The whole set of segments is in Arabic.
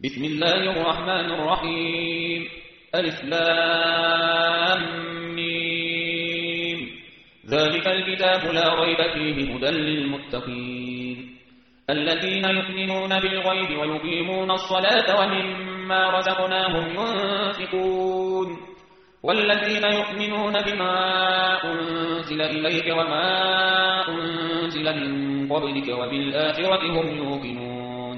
بسم الله الرحمن الرحيم. ألف لام ميم. ذلك الكتاب لا ريب فيه هدى للمتقين الذين يؤمنون بالغيب ويقيمون الصلاة ومما رزقناهم ينفقون والذين يؤمنون بما أنزل إليك وما أنزل من قبلك وبالآخرة هم يوقنون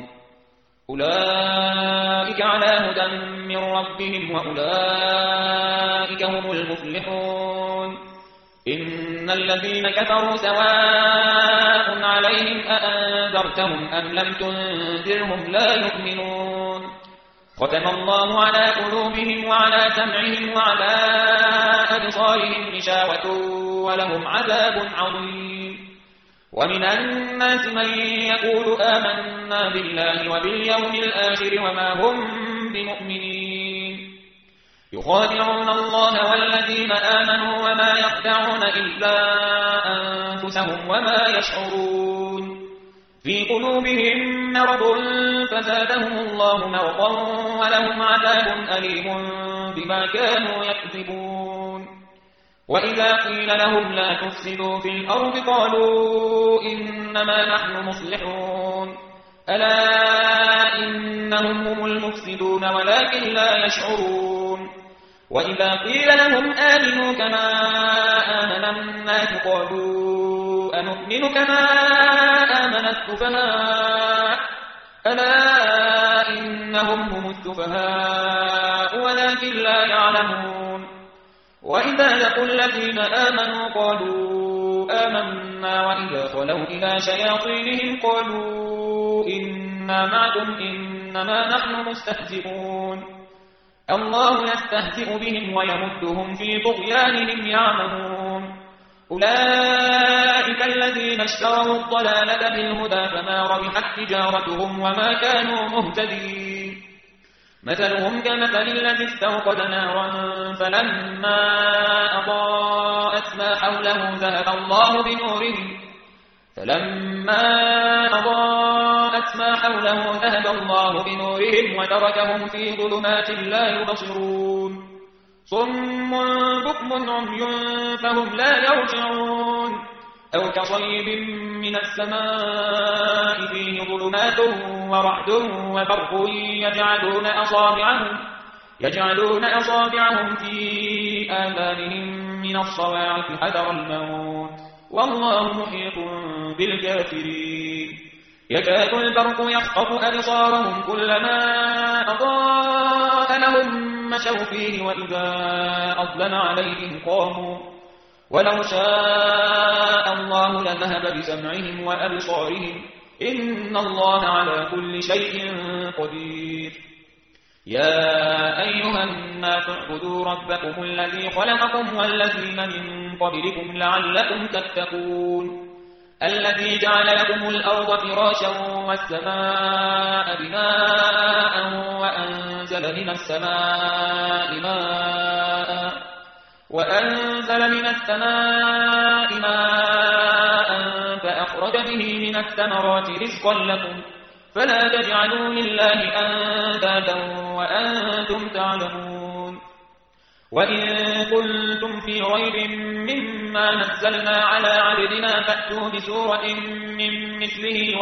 أولئك على هدى من ربهم وأولئك هم المفلحون إن الذين كفروا سواء عليهم أأنذرتهم أم لم تنذرهم لا يؤمنون ختم الله على قلوبهم وعلى سمعهم وعلى أبصارهم غشاوة ولهم عذاب عظيم ومن الناس من يقول آمنا بالله وباليوم الآخر وما هم بمؤمنين يخادعون الله والذين آمنوا وما يخدعون إلا أنفسهم وما يشعرون في قلوبهم مرض فزادهم الله مرضا ولهم عذاب أليم بما كانوا يكذبون وإذا قيل لهم لا تفسدوا في الأرض قالوا إنما نحن مصلحون ألا إنهم هم المفسدون ولكن لا يشعرون وإذا قيل لهم آمنوا كما آمن الناس قالوا أنؤمن كما آمن السفهاء ألا إنهم هم السفهاء ولكن لا يعلمون وإذا لقوا الذين آمنوا قالوا آمنا وإذا خلوا إلى شياطينهم قالوا إنا معكم إنما نحن مستهزئون الله يستهزئ بهم ويمدهم في طغيانهم يعمهون أولئك الذين اشتروا الضلالة بالهدى فما ربحت تجارتهم وما كانوا مهتدين مثلهم كمثل الذي استوقد نارا فلما أضاءت ما حوله ذهب الله بنورهم وتركهم في ظلمات لا يبصرون صم بكم عمي فهم لا يرجعون أو كصيب من السماء فيه ظلمات ورعد وبرق يجعلون أصابعهم في آذانهم من الصواعق حذر الموت والله محيط بالكافرين يكاد البرق يخطف أبصارهم كلما أضاء لهم مشوا فيه وإذا أظلم عليهم قاموا ولو شاء الله لذهب بسمعهم وأبصارهم إن الله على كل شيء قدير يا أيها الناس اعبدوا ربكم الذي خلقكم والذين من قبلكم لعلكم تتقون الذي جعل لكم الأرض فراشا والسماء بناء وأنزل من السماء ماء فأخرج به من الثمرات رزقا لكم فلا تجعلوا لله أندادا وأنتم تعلمون وإن كنتم في ريب مما نزلنا على عبدنا فأتوا بسورة من مثله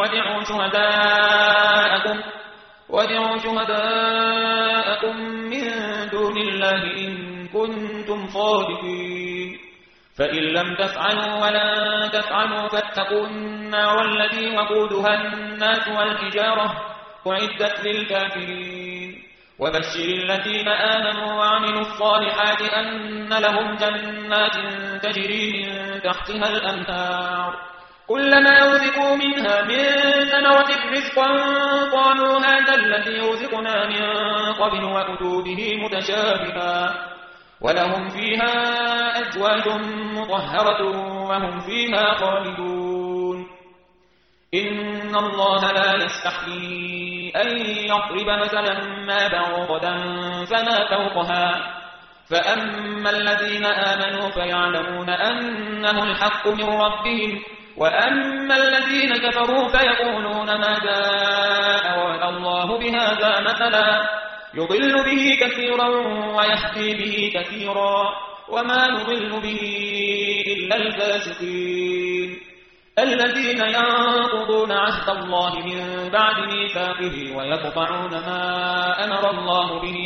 وادعوا شهداءكم من دون الله إن كنتم صادقين فإن لم تفعلوا ولن تفعلوا فاتقوا النار التي وقودها الناس والحجارة أعدت للكافرين وبشر الذين آمنوا وعملوا الصالحات أن لهم جنات تجري من تحتها الأنهار كلما رزقوا منها من ثمرة رزقا قالوا هذا الذي رزقنا من قبل وأتوا به متشابها ولهم فيها أزواج مطهرة وهم فيها خالدون إن الله لا يستحيي أن يضرب مثلا ما بعوضة فما فوقها فأما الذين آمنوا فيعلمون أنه الحق من ربهم وأما الذين كفروا فيقولون ماذا الله بهذا مثلا يضل به كثيرا ويهدي به كثيرا وما نضل به إلا الفاسقين الذين ينقضون عهد الله من بعد ميثاقه ويقطعون ما أمر الله به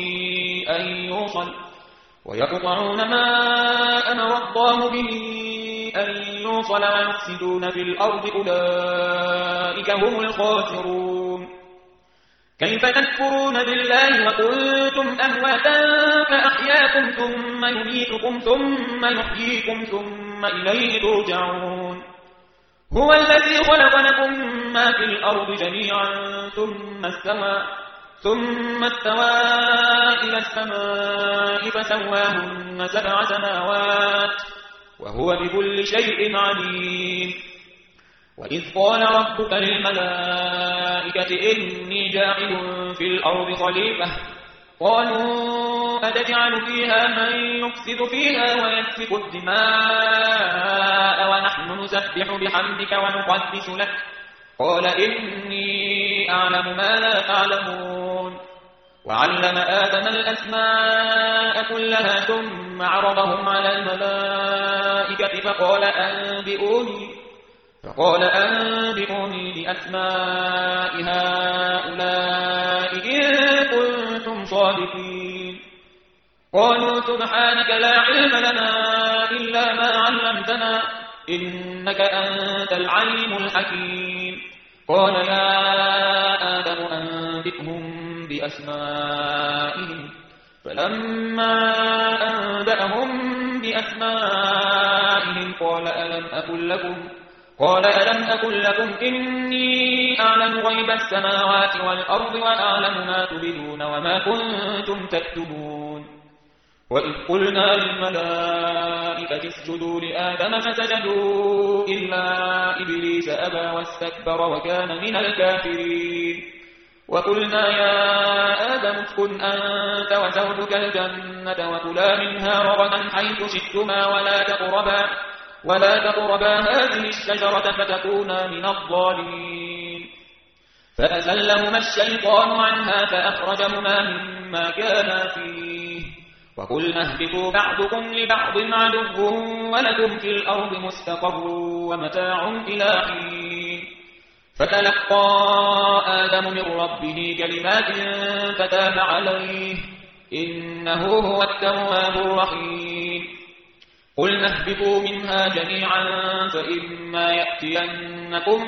أن يوصل ويفسدون في الأرض أولئك هم الخاسرون كيف تكفرون بالله وكنتم أمواتا فأحياكم ثم يميتكم ثم يحييكم ثم إليه ترجعون هو الذي خلق لكم ما في الأرض جميعا ثم استوى إلى السماء فسواهن 7 سماوات وهو بكل شيء عليم وإذ قال ربك للملائكة إني جاعل في الأرض خليفة قالوا أتجعل فيها من يفسد فيها ويسفك الدماء ونحن نسبح بحمدك ونقدس لك قال إني أعلم ما لا تعلمون وعلم آدم الأسماء كلها ثم عرضهم على الملائكة فقال أنبئوني بأسماء هؤلاء إن كنتم صادقين قالوا سبحانك لا علم لنا إلا ما علمتنا إنك أنت العليم الحكيم قال يا آدم أنبئهم بأسمائهم فلما أنبأهم بأسمائهم قال ألم أقل لكم إني أعلم غيب السماوات والأرض وأعلم ما تبدون وما كنتم تكتبون وإذ قلنا للملائكة اسجدوا لآدم فسجدوا إلا إبليس أبى واستكبر وكان من الكافرين وقلنا يا آدم اسكن أنت وزوجك الجنة وكلا منها رغدا حيث شئتما ولا تقربا هذه الشجرة فتكونا من الظالمين فأزلهما الشيطان عنها فأخرجهما مما كانا فيه وقلنا اهبطوا بعضكم لبعض عدو ولكم في الأرض مستقر ومتاع إلى حين فتلقى آدم من ربه كلمات فتاب عليه إنه هو التواب الرحيم قلنا اهبطوا منها جميعا فإما يأتينكم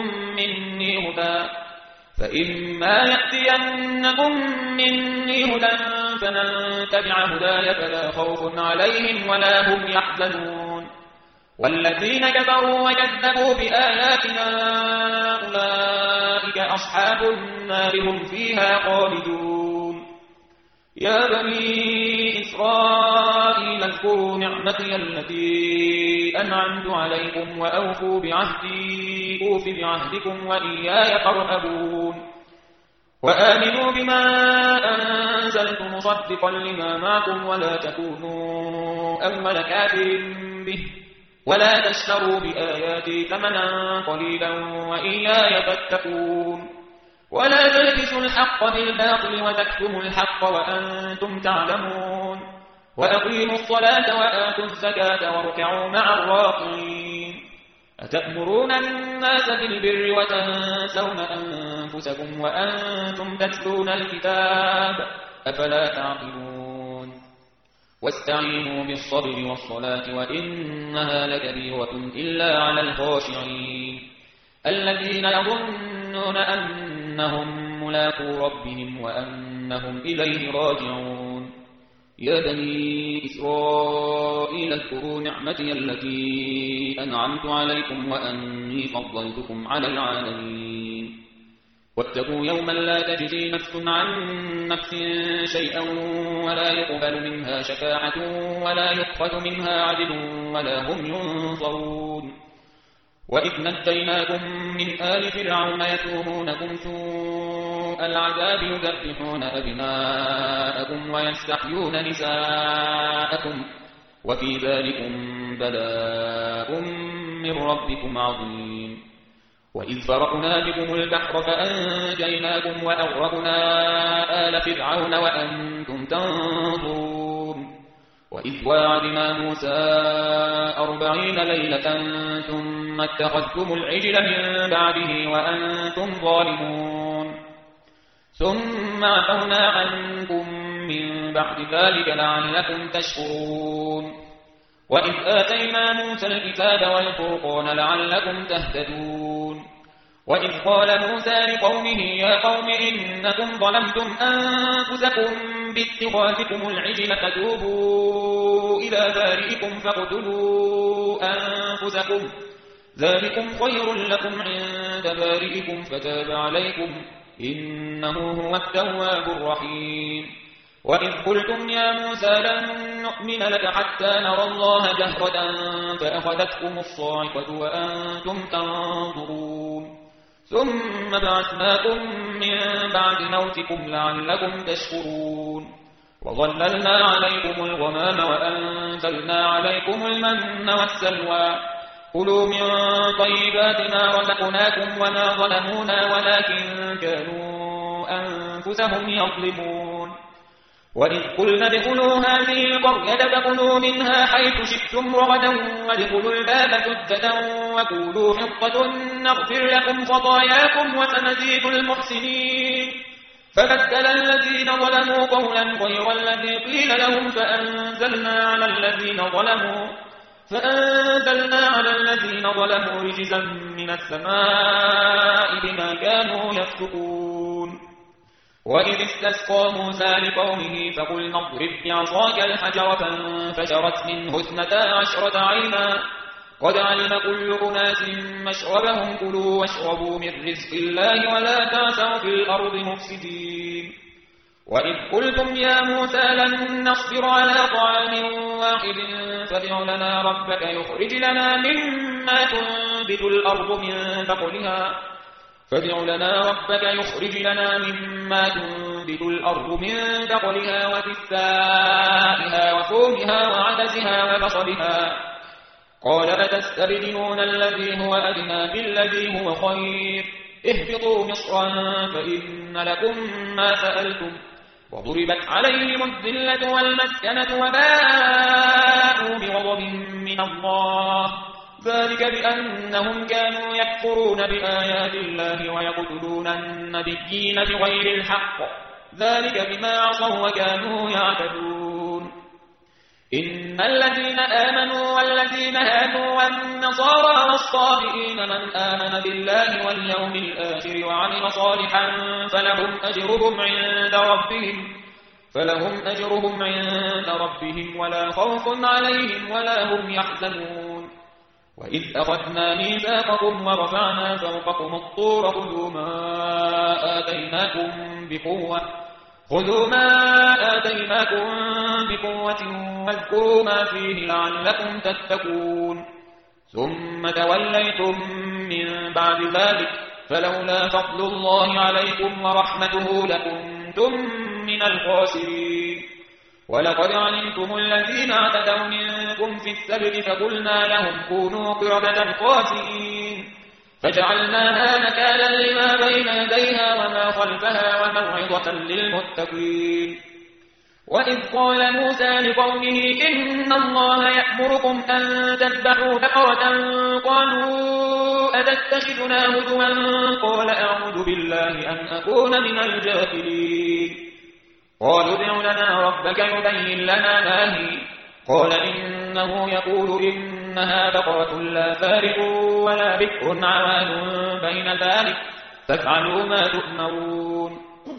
مني هدى فمن تبع هداي فلا خوف عليهم ولا هم يحزنون والذين كفروا وكذبوا بآياتنا أولئك أصحاب النار هم فيها خالدون يا بني إسرائيل اذكروا نعمتي التي أنعمت عليكم وأوفوا بعهدي أوف بعهدكم وإياي فارهبون وآمنوا بما أنزلت مصدقا لما معكم ولا تكونوا أول كافر به ولا تشتروا بآياتي ثمنا قليلا وإياي فاتقون ولا تلبسوا الحق بالباطل وتكتموا الحق وأنتم تعلمون وأقيموا الصلاة وآتوا الزكاة واركعوا مع الراكعين أتأمرون الناس بالبر وتنسون أنفسكم وأنتم تتلون الكتاب أفلا تعقلون واستعينوا بالصبر والصلاة وإنها لكبيرة إلا على الخاشعين الذين يظنون أنهم ملاقو ربهم وأنهم إليه راجعون يا بني إسرائيل اذكروا نعمتي التي أنعمت عليكم وأني فضلتكم على العالمين واتقوا يوما لا تجزي نفس عن نفس شيئا ولا يقبل منها شفاعة ولا يؤخذ منها عدل ولا هم ينصرون وإذ نجيناكم من آل فرعون يسومونكم سوء العذاب يذبحون أبناءكم ويستحيون نساءكم وفي ذلكم بلاء من ربكم عظيم وإذ فرقنا بكم البحر فأنجيناكم وأغرقنا آل فرعون وأنتم تنظرون وإذ واعدنا موسى 40 ليلة ثم اتخذتم العجل من بعده وأنتم ظالمون ثم عفونا عنكم من بعد ذلك لعلكم تشكرون وإذ آتينا موسى الكتاب والفرقان لعلكم تهتدون وإذ قال موسى لقومه يا قوم إنكم ظلمتم أنفسكم باتخاذكم العجل فتوبوا إلى بارئكم فاقتلوا أنفسكم ذلكم خير لكم عند بارئكم فتاب عليكم إنه هو التواب الرحيم وإذ قلتم يا موسى لن نؤمن لك حتى نرى الله جهرة فأخذتكم الصاعقة وأنتم تنظرون ثم بعثناكم من بعد موتكم لعلكم تشكرون وظللنا عليكم الغمام وأنزلنا عليكم المن والسلوى كلوا من طيبات ما رزقناكم وما ظلمونا ولكن كانوا أنفسهم يظلمون وإذ قلنا ادخلوا هذه القرية فكلوا منها حيث شئتم رغدا وادخلوا الباب سجدا وقولوا حطة نغفر لكم خطاياكم وسنزيد المحسنين فبدل الذين ظلموا قولا غير الذي قيل لهم فأنزلنا على الذين ظلموا رجزا من السماء بما كانوا يفسقون وإذ استسقى موسى لقومه فقلنا اضرب بعصاك الحجر فانفجرت منه 12 عينا قد علم كل أناس مشربهم كلوا واشربوا من رزق الله ولا تعثوا في الأرض مفسدين وإذ قلتم يا موسى لن نصبر على طعام واحد فادع لنا ربك يخرج لنا مما تنبت الأرض من بقلها وكثائها وفومها وعدسها وبصلها قال أتستبدلون الذي هو أدنى بالذي هو خير اهبطوا مصرا فإن لكم ما سألتم وضربت عليهم الذلة والمسكنة وباءوا بغضب من الله ذلك بأنهم كانوا يكفرون بآيات الله ويقتلون النبيين بغير الحق ذلك بما عصوا وكانوا يعتدون إن الذين آمنوا والذين هادوا والنصارى والصابئين من آمن بالله واليوم الآخر وعمل صالحا فلهم أجرهم عند ربهم ولا خوف عليهم ولا هم يحزنون وإذ أخذنا ميثاقكم ورفعنا فوقكم الطور خذوا ما آتيناكم بقوة واذكروا ما فيه لعلكم تتقون ثم توليتم من بعد ذلك فلولا فضل الله عليكم ورحمته لكنتم من الخاسرين ولقد علمتم الذين اعتدوا منكم في السبت فقلنا لهم كونوا قردة خاسئين فجعلناها نكالا لما بين يديها وما خلفها وموعظة للمتقين وإذ قال موسى لقومه إن الله يأمركم أن تذبحوا بقرة قالوا أتتخذنا هزوا قال أعوذ بالله أن أكون من الجاهلين قالوا ادع لنا ربك يبين لنا ما هي قال إنه يقول إنها بقرة لا فارغ ولا بكر عوان بين ذلك فافعلوا ما تؤمرون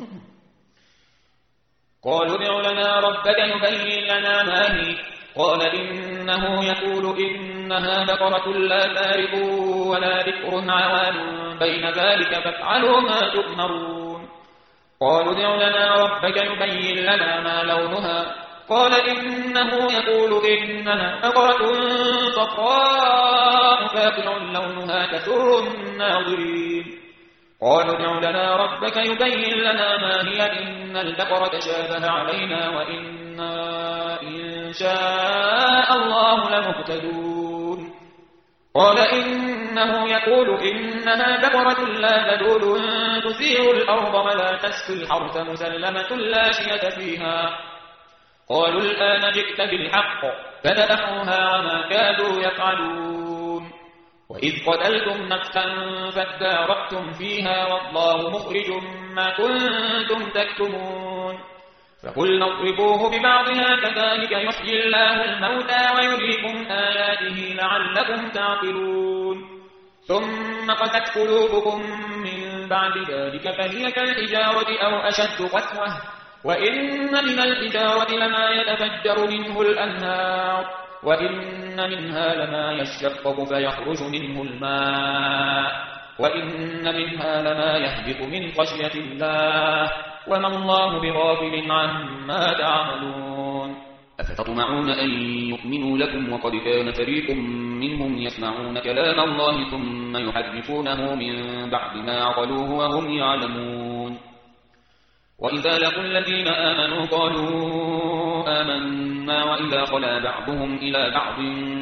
قالوا ادع لنا ربك يبين لنا ما هي قال إنه يقول إنها بقرة لا فارغ ولا بكر عوان بين ذلك فافعلوا ما تؤمرون قالوا ادع لنا ربك يبين لنا ما لونها قال إنه يقول إنها بقرة صفراء فاقع لونها تسر الناظرين قالوا ادع لنا ربك يبين لنا ما هي إن البقرة شابه علينا وإنا إن شاء الله لمهتدون قال إنه يقول إنها بقرة لا ذلول تثير الأرض ولا تسقي الحرث مسلمة لا شية فيها. قالوا الآن جئت بالحق فذبحوها وما كادوا يفعلون. وإذ قتلتم نفسا فادارأتم فيها والله مخرج ما كنتم تكتمون. فقلنا اضربوه ببعضها كذلك يحيي الله الموتى ويريكم آياته لعلكم تعقلون. ثم قست قلوبكم من بعد ذلك فهي كالحجارة أو أشد قسوة وإن من الحجارة لما يتفجر منه الأنهار وإن منها لما يشقق فيخرج منه الماء وإن منها لما يهبط من خشية الله وما الله بغافل عما تعملون. أفتطمعون أن يؤمنوا لكم وقد كان فريق منهم يسمعون كلام الله ثم يحرفونه من بعد ما عقلوه وهم يعلمون. وإذا لقوا الذين آمنوا قالوا آمنا وإذا خلا بعضهم إلى بعض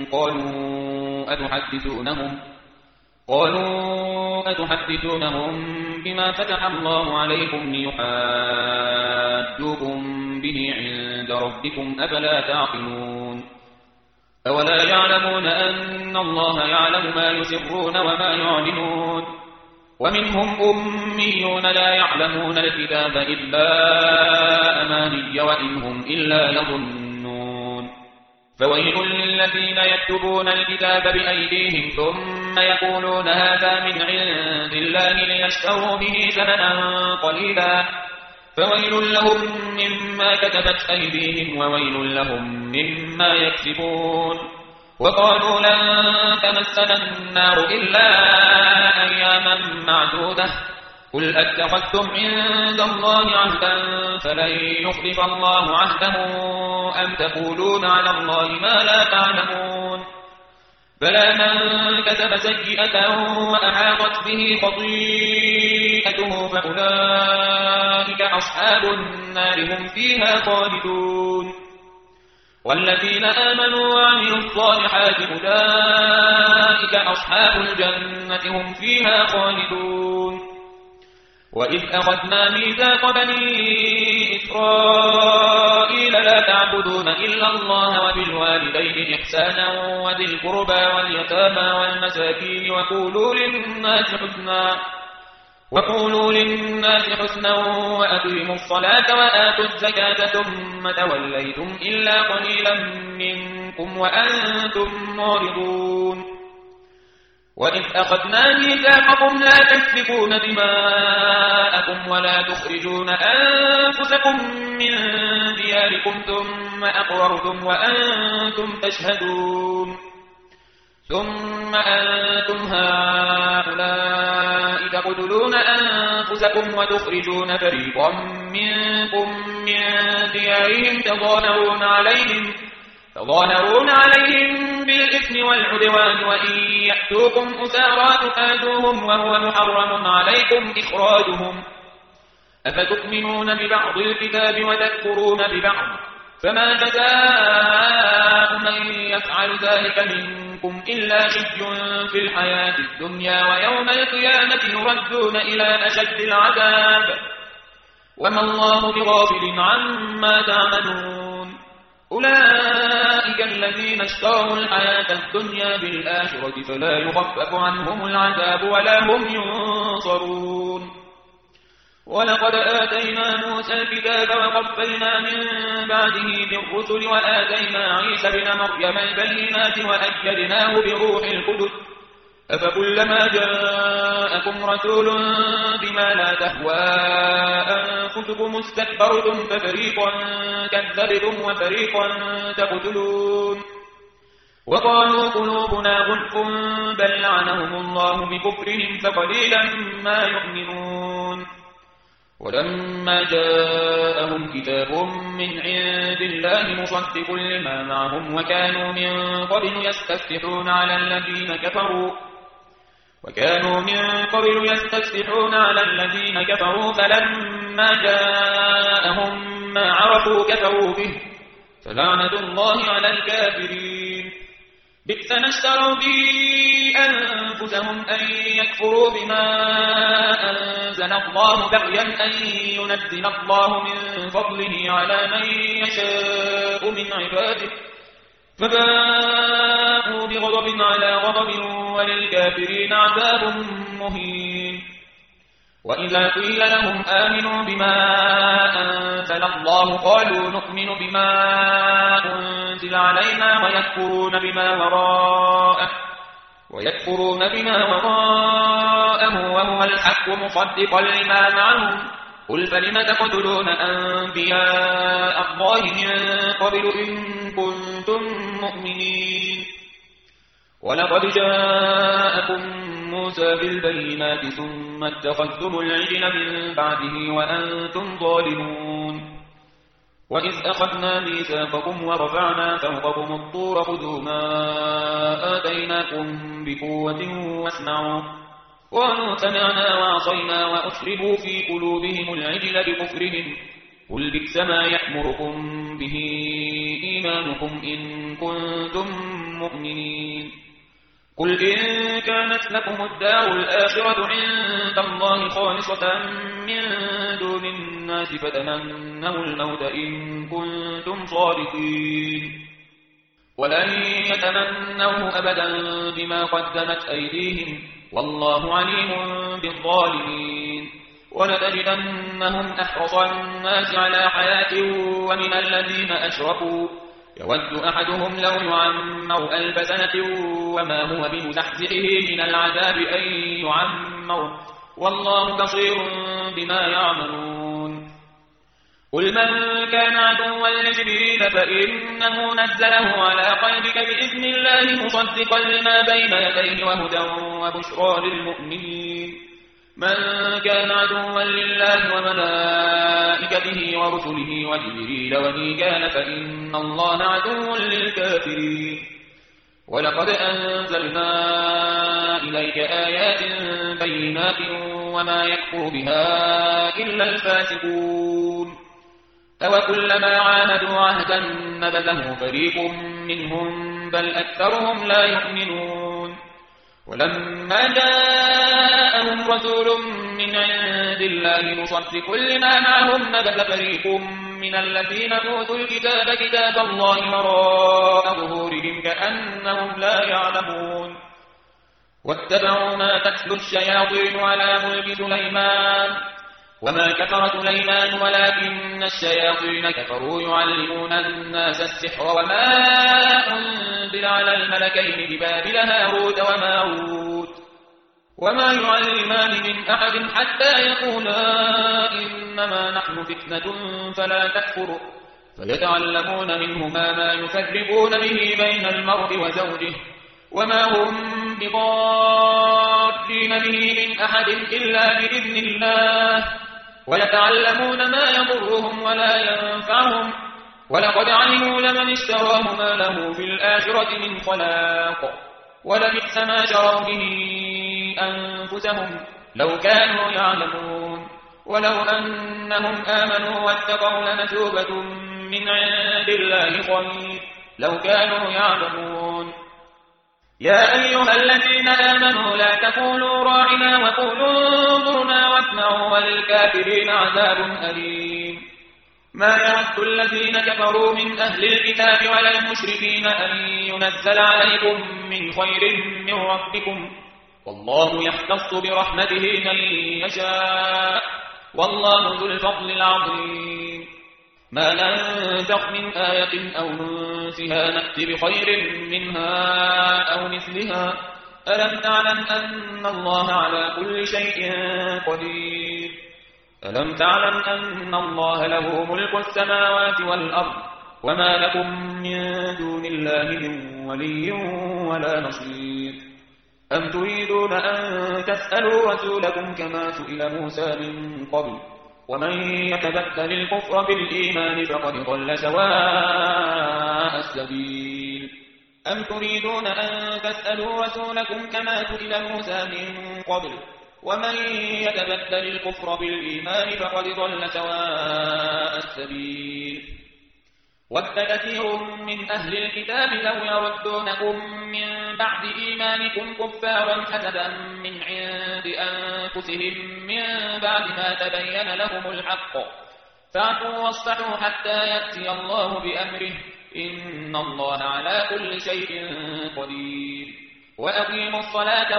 قالوا أتحدثونهم بما فتح الله عليكم ليحاجوكم به عند ربكم أفلا تعقلون. أولا يعلمون أن الله يعلم ما يسرون وما يعلنون. ومنهم أميون لا يعلمون الكتاب إلا أماني وإن هم إلا يظنون. فويل للذين يكتبون الكتاب بأيديهم ثم يقولون هذا من عند الله ليشتروا به ثمنا قليلا فويل لهم مما كتبت أيديهم وويل لهم مما يكسبون. وقالوا لن تمسنا النار إلا أياما معدودة قل أتخذتم عند الله عهدا فلن يخلف الله عهده أم تقولون على الله ما لا تعلمون. بلى من كسب سيئة وأحاطت به خطيئته فأولئك أصحاب النار هم فيها خالدون. والذين آمنوا وعملوا الصالحات أولئك أصحاب الجنة هم فيها خالدون. وإذ أخذنا ميثاق بني إسرائيل لا تعبدون إلا الله وبالوالدين إحسانا وذي القربى واليتامى والمساكين وقولوا للناس حسنا وأقيموا الصلاة وآتوا الزكاة ثم توليتم إلا قليلا منكم وأنتم معرضون. وإذ أخذنا ميثاقكم لا تسفكون دماءكم ولا تخرجون أنفسكم من دياركم ثم أقررتم وأنتم تشهدون. ثم أنتم هؤلاء تقتلون أنفسكم وتخرجون فريقا منكم من ديارهم تظاهرون عليهم بالإثم والعدوان وإن يأتوكم أسارى تفادوهم وهو محرم عليكم إخراجهم. أفتؤمنون ببعض الكتاب وتكفرون ببعض فما جزاء من يفعل ذلك منكم إلا خزي في الحياة الدنيا ويوم القيامة يردون إلى أشد العذاب وما الله بغافل عما تعملون. أولئك الذين اشتروا الحياة الدنيا بالآخرة فلا يخفف عنهم العذاب ولا هم ينصرون. ولقد آتينا موسى الكتاب وقفينا من بعده بالرسل وآتينا عيسى بن مريم البينات وأيدناه بروح القدس أفكلما جاءكم رسول بما لا تهوى أنفسكم استكبرتم ففريقا كذبتم وفريقا تقتلون. وقالوا قلوبنا غلف بل لعنهم الله بكفرهم فقليلا ما يؤمنون. ولما جاءهم كتاب من عند الله مصدق لما معهم وكانوا من قبل يستفتحون على الذين كفروا فلما جاءهم ما عرفوا كفروا به فلعنة الله على الكافرين. بئس ما اشتروا به أنفسهم أن يكفروا بما أنزل الله بغيا أن ينزل الله من فضله على من يشاء من عباده فباءوا بغضب على غضب وللكافرين عذاب مهين. وإذا قيل لهم آمنوا بما أنزل الله قالوا نؤمن بما أنزل علينا ويكفرون بما وراءه وهو الحق مصدقا لما معهم قل فلم تقتلون أنبياء الله من قبل إن كنتم مؤمنين. ولقد جاءكم موسى بالبينات ثم اتخذتم العجل من بعده وأنتم ظالمون. وإذ أخذنا ميثاقكم ورفعنا فوقكم الطور خذوا ما آتيناكم بقوة واسمعوا قالوا سمعنا وعصينا وأشربوا في قلوبهم العجل بكفرهم قل بئس ما يأمركم به إيمانكم إن كنتم مؤمنين. قل إن كانت لكم الدار الآخرة عند الله خالصة من دون الناس فتمنوا الموت إن كنتم صادقين ولن يتمنوه أبدا بما قدمت أيديهم والله عليم بالظالمين. ولتجدنهم أحرص الناس على حياة ومن الذين أشركوا يود أحدهم لو يعمر 1000 سنة وما هو بمزحزحه من العذاب أن يعمر والله بصير بما يعملون. قل من كان عدوا لجبريل فإنه نزله على قلبك بإذن الله مصدقا لما بين يديه وهدى وبشرى للمؤمنين. من كان عدوا لله وملائكته ورسله وجبريل وميكال فإن الله عدو للكافرين. ولقد أنزلنا إليك آيات بينات وما يكفر بها إلا الفاسقون. أوكلما عاهدوا عهدا نبذه فريق منهم بل أكثرهم لا يؤمنون. ولما جاءهم رسول من عند الله مصدق لما معهم نبذ فريق من الذين أوتوا الكتاب كتاب الله وراء ظهورهم كأنهم لا يعلمون. واتبعوا ما تتلو الشياطين على ملك سليمان وما كفر سليمان ولكن الشياطين كفروا يعلمون الناس السحر وما أنزل على الملكين ببابل هاروت وماروت وما يعلمان من أحد حتى يقولا إنما نحن فتنة فلا تكفر فيتعلمون منهما ما يفرقون به بين المرء وزوجه وما هم بضارين به من أحد إلا بإذن الله ويتعلمون ما يضرهم ولا ينفعهم ولقد علموا لمن اشتراه ما له في الآخرة من خلاق ولبئس ما شروا به أنفسهم لو كانوا يعلمون. ولو أنهم آمنوا واتقوا لمثوبة من عند الله خير لو كانوا يعلمون. يا أيها الذين آمنوا لا تقولوا راعنا وقولوا انظرنا واسمعوا وللكافرين عذاب أليم. ما يود الذين كفروا من أهل الكتاب ولا المشركين أن ينزل عليكم من خير من ربكم والله يختص برحمته من يشاء والله ذو الفضل العظيم. ما ننسخ من آية أو ننسها نأت بخير منها أو مثلها ألم تعلم أن الله على كل شيء قدير. ألم تعلم أن الله له ملك السماوات والأرض وما لكم من دون الله من ولي ولا نصير. أم تريدون أن تسألوا رسولكم كما سئل موسى من قبل ومن يتبدل الكفر بالإيمان فقد ضل سواء السبيل. أم تريدون أن تسألوا رسولكم كما سئل موسى من قبل ومن يتبدل الكفر بالإيمان فقد ضل سواء السبيل. ود كثير من أهل الكتاب لو يردونكم من بعد إيمانكم كفارا حسدا من عند أنفسهم من بعد ما تبين لهم الحق فاعفوا واصفحوا حتى يأتي الله بأمره إن الله على كل شيء قدير وأقيموا الصلاة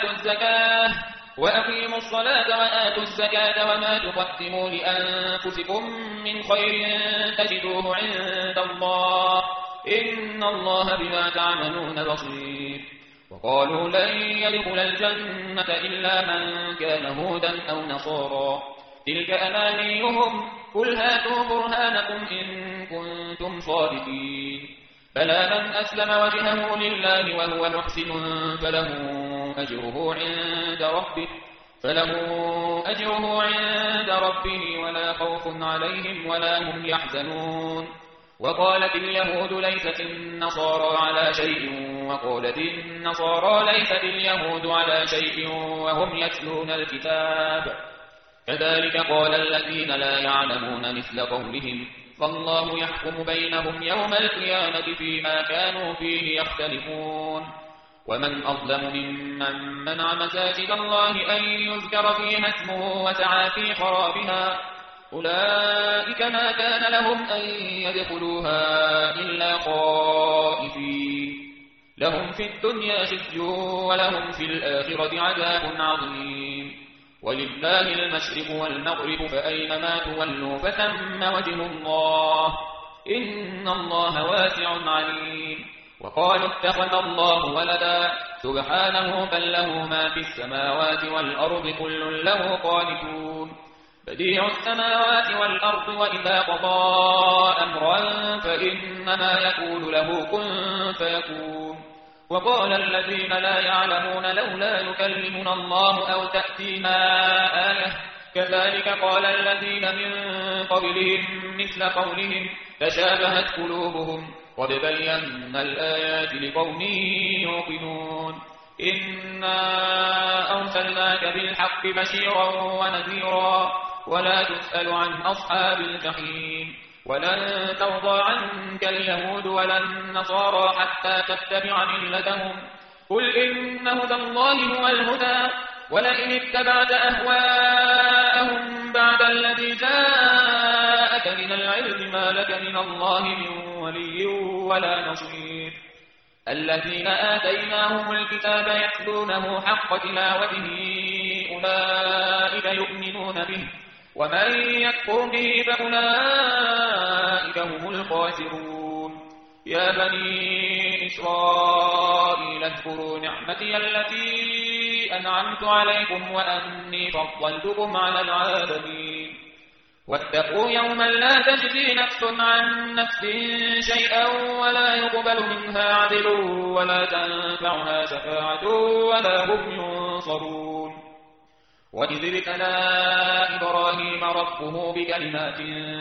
وآتوا الزكاة وما تقدموا لأنفسكم من خير تجدوه عند الله إن الله بما تعملون بصير وقالوا لن يدخل الجنة إلا من كان هودا أو نصارا تلك أمانيهم قل هاتوا برهانكم إن كنتم صادقين بلى من أسلم وجهه لله وهو محسن فله أجره عند ربه ولا خوف عليهم ولا هم يحزنون وقالت اليهود ليست النصارى على شيء وقالت النصارى ليست اليهود على شيء وهم يتلون الكتاب كذلك قال الذين لا يعلمون مثل قولهم فالله يحكم بينهم يوم القيامة فيما كانوا فيه يختلفون ومن أظلم ممن منع مساجد الله أن يذكر فيها اسمه وسعى في خرابها أولئك ما كان لهم أن يدخلوها إلا خائفين لهم في الدنيا خزي ولهم في الآخرة عذاب عظيم ولله المشرق والمغرب فأينما تولوا فثم وجه الله إن الله واسع عليم وقالوا اتخذ الله ولدا سبحانه بل له ما في السماوات والأرض كل له قانتون بديع السماوات والأرض وإذا قضى أمرا فإنما يقول له كن فيكون وقال الذين لا يعلمون لولا يكلمنا الله أو تأتينا آية كذلك قال الذين من قبلهم مثل قولهم تشابهت قلوبهم قد بينا الآيات لقوم يوقنون إنا أرسلناك بالحق بشيرا ونذيرا ولا تسأل عن أصحاب الجحيم ولن ترضى عنك اليهود ولا النصارى حتى تتبع ملتهم قل إن هدى الله هو الهدى ولئن اتبعت أهواءهم بعد الذي جاءك من العلم ما لك من الله من ولي ولا نصير الذين آتيناهم الكتاب يتلونه حق تلاوته أولئك يؤمنون به ومن يكفر به فأولئك هم الخاسرون يا بني إسرائيل اذكروا نعمتي التي أنعمت عليكم وأني فضلتكم على العالمين واتقوا يوما لا تجزي نفس عن نفس شيئا ولا يقبل منها عدل ولا تنفعها شفاعة ولا هم ينصرون وإذ ابتلى إبراهيم ربه بكلمات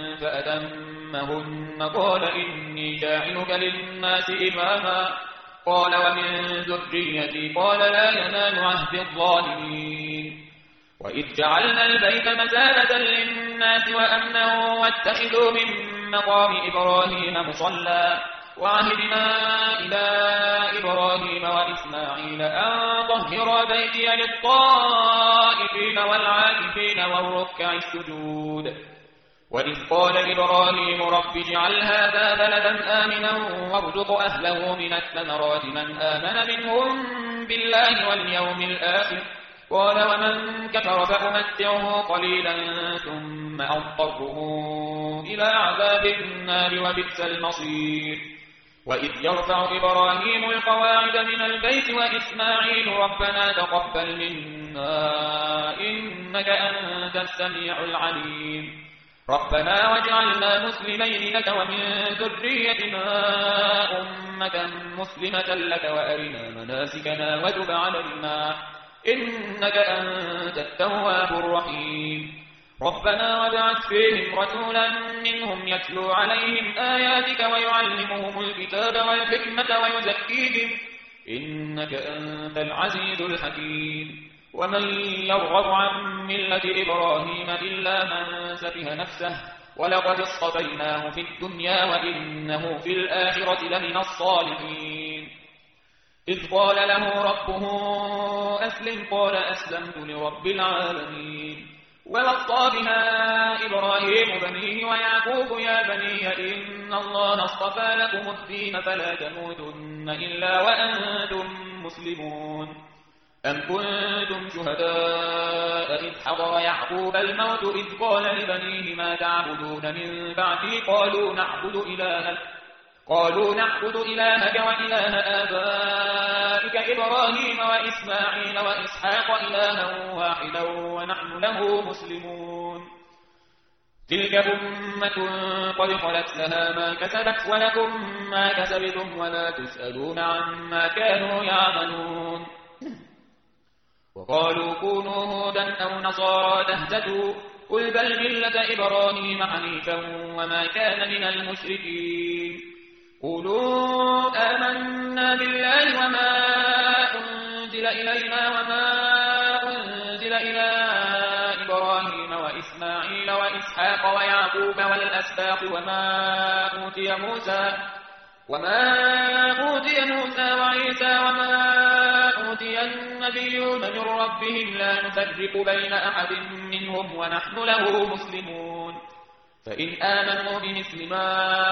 فأتمهن قال إني جاعلك للناس إماما قال ومن ذريتي قال لا ينال عهد الظالمين وإذ جعلنا البيت مثابة للناس وأمنا واتخذوا من مقام إبراهيم مصلى وعهدنا إلى إبراهيم وإسماعيل أن طهر بيتي للطائفين والعاكفين والركع السجود وإذ قال إبراهيم رب اجعل هذا بلدا آمنا وارزق أهله من الثمرات من آمن منهم بالله واليوم الآخر قال ومن كفر فأمتعه قليلا ثم أضطره إلى عذاب النار وبئس المصير وإذ يرفع إبراهيم القواعد من البيت وإسماعيل ربنا تقبل منا إنك أنت السميع العليم ربنا واجعلنا مسلمين لك ومن ذريتنا أمة مسلمة لك وأرنا مناسكنا وتب علينا إنك أنت التواب الرحيم ربنا وابعث فيهم رسولا منهم يتلو عليهم آياتك ويعلمهم الكتاب والحكمة ويزكيهم إنك أنت العزيز الحكيم ومن يرغب عن ملة إبراهيم إلا من سفه نفسه ولقد اصطفيناه في الدنيا وإنه في الآخرة لمن الصالحين إذ قال له ربه أسلم قال أسلمت لرب العالمين ووصى بها إبراهيم بنيه ويعقوب يا بني إن الله اصطفى لكم الدين فلا تموتن إلا وأنتم مسلمون أم كنتم شهداء إذ حضر يعقوب الموت إذ قال لبنيه ما تعبدون من بعدي قالوا نعبد إلهك وإله آبائك إبراهيم وإسماعيل وإسحاق إلها واحدا ونحن له مسلمون تلك أمة قد خلت لها ما كسبت ولكم ما كسبتم ولا تسألون عما كانوا يعملون وقالوا كونوا هودا أو نصارى تهتدوا قل بل ملة إبراهيم حنيفا وما كان من المشركين قولوا آمنا بالله وما أنزل إلينا وما أنزل إلى إبراهيم وإسماعيل وإسحاق ويعقوب والأسباط وما أوتي موسى وعيسى وما أوتي النبيون من ربهم لا نفرق بين أحد منهم ونحن له مسلمون فإن آمنوا بمثل ما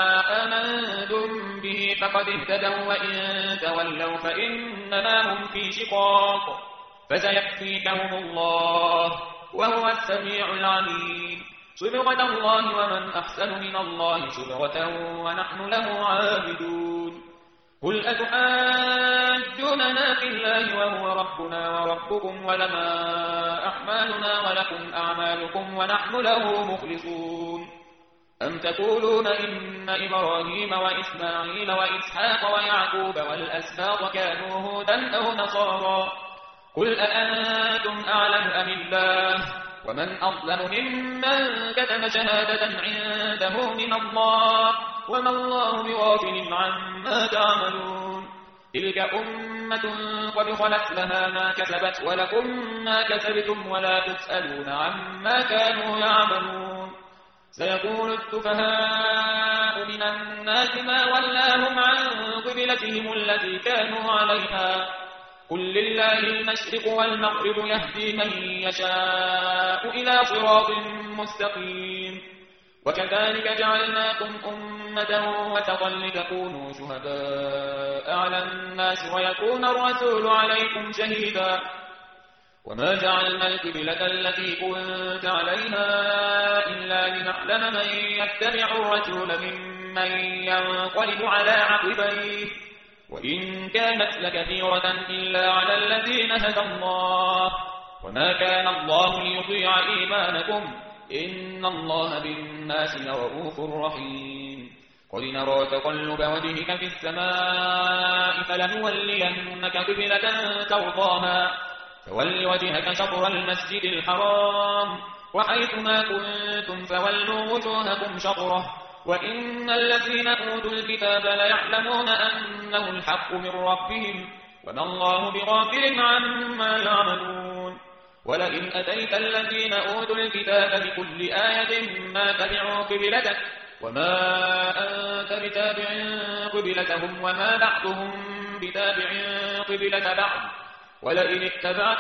آمنتم به فقد اهتدوا وإن تولوا فإنما هم في شقاق فسيكفيكهم الله وهو السميع العليم صبغة الله ومن أحسن من الله صبغة ونحن له عابدون قل أتحاجوننا في الله وهو ربنا وربكم ولنا أعمالنا ولكم أعمالكم ونحن له مخلصون أم تقولون إن إبراهيم وإسماعيل وإسحاق ويعقوب والأسباط كانوا هودا أو نصارى قل أأنتم أعلم أم الله ومن أظلم ممن كتم شهادة عنده من الله وما الله بغافل عما تعملون تلك أمة قد خلت لها ما كسبت ولكم ما كسبتم ولا تسألون عما كانوا يعملون سيقول السفهاء من الناس ما ولاهم عن قبلتهم التي كانوا عليها قل لله المشرق والمغرب يهدي من يشاء إلى صراط مستقيم وكذلك جعلناكم أمة وسطا لتكونوا شهداء على الناس ويكون الرسول عليكم شهيدا وما جعلنا القبلة التي كنت عليها إلا لنعلم من يتبع الرسول ممن ينقلب على عقبيه وإن كانت لكثيرة إلا على الذين هدى الله وما كان الله ليضيع إيمانكم إن الله بالناس لرؤوف رحيم قد نرى تقلب وجهك في السماء فلنولينك قبلة ترضاها فول وجهك شطر المسجد الحرام وحيث ما كنتم فولوا وجوهكم شطره وإن الذين أوتوا الكتاب ليعلمون أنه الحق من ربهم وما الله بغافل عما يعملون ولئن أتيت الذين أوتوا الكتاب بكل آية ما تبعوا قبلتك وما أنت بتابع قبلتهم وما بعضهم بتابع قبلة بعض ولئن اتبعت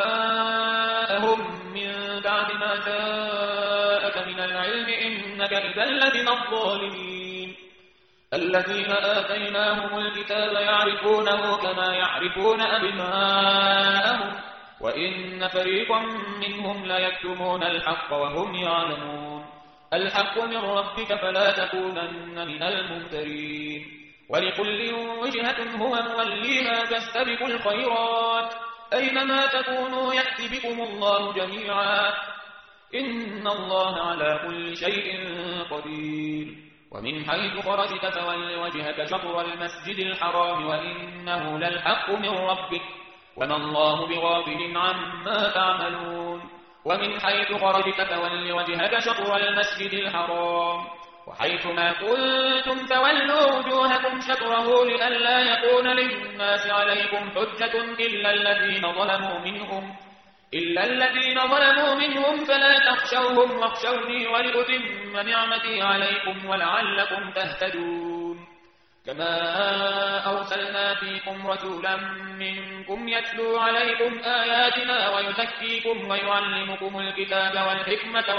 أهواءهم من بعد ما جاءك من العلم إنك إذا لمن الظالمين الذين آتيناهم الكتاب يعرفونه كما يعرفون أبناءهم وإن فريقا منهم ليكتمون الحق وهم يعلمون الحق من ربك فلا تكونن من الممترين ولكل وجهة هو موليها فاستبقوا الخيرات أينما تكونوا يأتي بكم الله جميعا إن الله على كل شيء قدير ومن حيث خرجت فول وجهك شطر المسجد الحرام وإنه للحق من ربك وما الله بغافل عما تعملون ومن حيث خرجت فول وجهك شطر المسجد الحرام وحيث ما كنتم فولوا وجوهكم شطره لئلا يكون للناس عليكم حجة إلا الذين ظلموا منهم إلا الذين ظلموا منهم فلا تخشوهم واخشوني ولأتم نعمتي عليكم ولعلكم تهتدون كما أرسلنا فيكم رسولا منكم يتلو عليكم آياتنا ويزكيكم ويعلمكم الكتاب والحكمة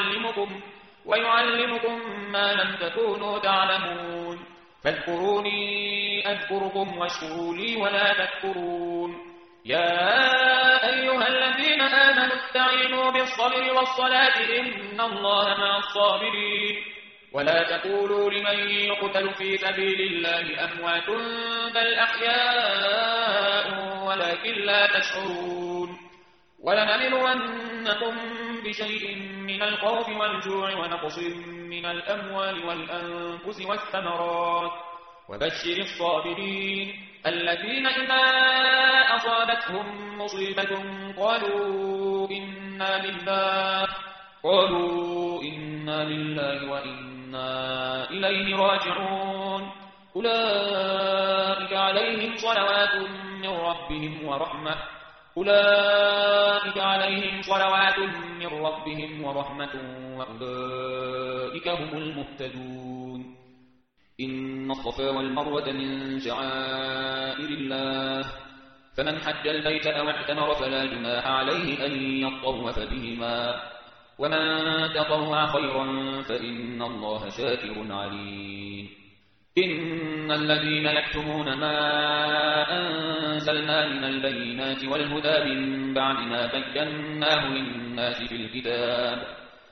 ويعلمكم ما لم تكونوا تعلمون فاذكروني أذكركم واشكروا لي ولا تكفرون يا أيها الذين آمنوا استعينوا بالصبر والصلاة إن الله مع الصابرين ولا تقولوا لمن يقتل في سبيل الله أموات بل أحياء ولكن لا تشعرون ولنبلونكم بشيء من الخوف والجوع ونقص من الأموال والأنفس والثمرات وبشر الصابرين الذين إذا أصابتهم مصيبة قالوا إنا لله وإنا إليه راجعون أولئك عليهم صلوات من ربهم ورحمة وأولئك هم المهتدون إن الصفا والمروة من شعائر الله فمن حج البيت أو اعتمر فلا جناح عليه أن يطوف بهما ومن تطوع خيرا فإن الله شاكر عليم إن الذين يكتمون ما أنزلنا من البينات والهدى من بعد ما بيناه للناس في الكتاب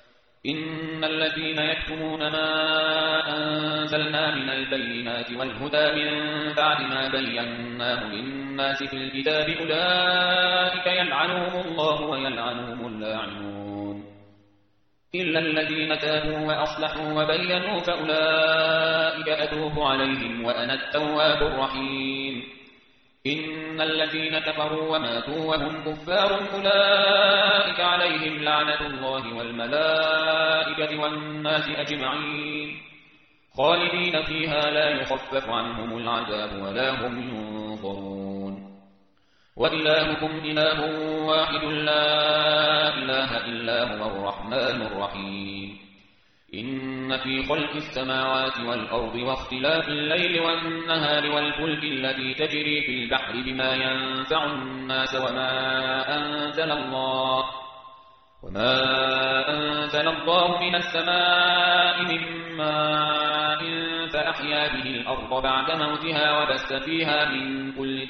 أولئك يلعنهم الله ويلعنهم اللاعنون إلا الذين تابوا وأصلحوا وبينوا فأولئك أتوب عليهم وأنا التواب الرحيم إن الذين كفروا وماتوا وهم كفار أولئك عليهم لعنة الله والملائكة والناس أجمعين خالدين فيها لا يخفف عنهم العذاب ولا هم ينظرون وإلهكم إله واحد لا إله إلا هو الرحمن الرحيم إن في خلق السماوات والأرض واختلاف الليل والنهار والفلك التي تجري في البحر بما ينفع الناس وما أنزل الله من السماء من ماء فأحيا به الأرض بعد موتها وبث فيها من كل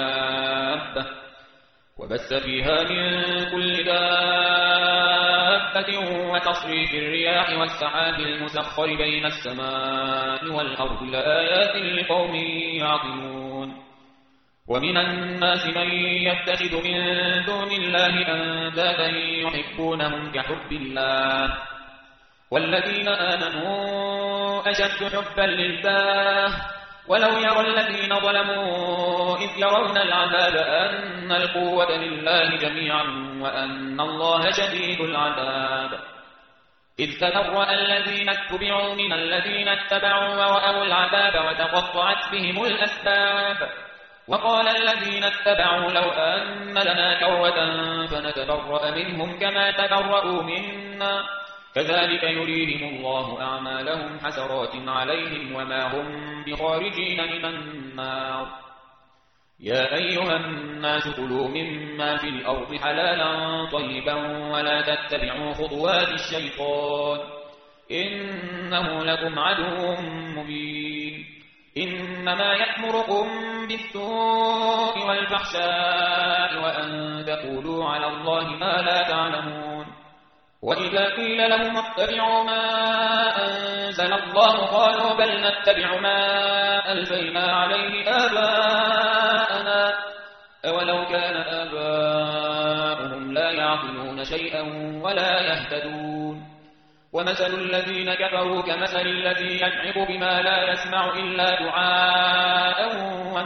دابة وتصريف الرياح والسحاب المسخر بين السماء والأرض لآيات لقوم يعقلون ومن الناس من يتخذ من دون الله أندادا يحبونهم كحب الله والذين آمنوا أشد حبا لله ولو يرى الذين ظلموا إذ يرون العذاب أن القوة لله جميعا وأن الله شديد العذاب إذ تبرأ الذين اتبعوا من الذين اتبعوا ورأوا العذاب وتقطعت بهم الأسباب وقال الذين اتبعوا لو أن لنا كرة فنتبرأ منهم كما تبرأوا منا كذلك يريهم الله أعمالهم حسرات عليهم وما هم بخارجين من النار يا أيها الناس كلوا مما في الأرض حلالا طيبا ولا تتبعوا خطوات الشيطان إنه لكم عدو مبين إنما يأمركم بالسوء والفحشاء وأن تقولوا على الله ما لا تعلمون وإذا قيل لهم اتبعوا ما أنزل الله قالوا بل نتبع ما ألفينا عليه آباءنا أولو كان آباؤهم لا يعقلون شيئا ولا يهتدون ومثل الذين كفروا كمثل الذي يدعو بما لا يسمع إلا دعاء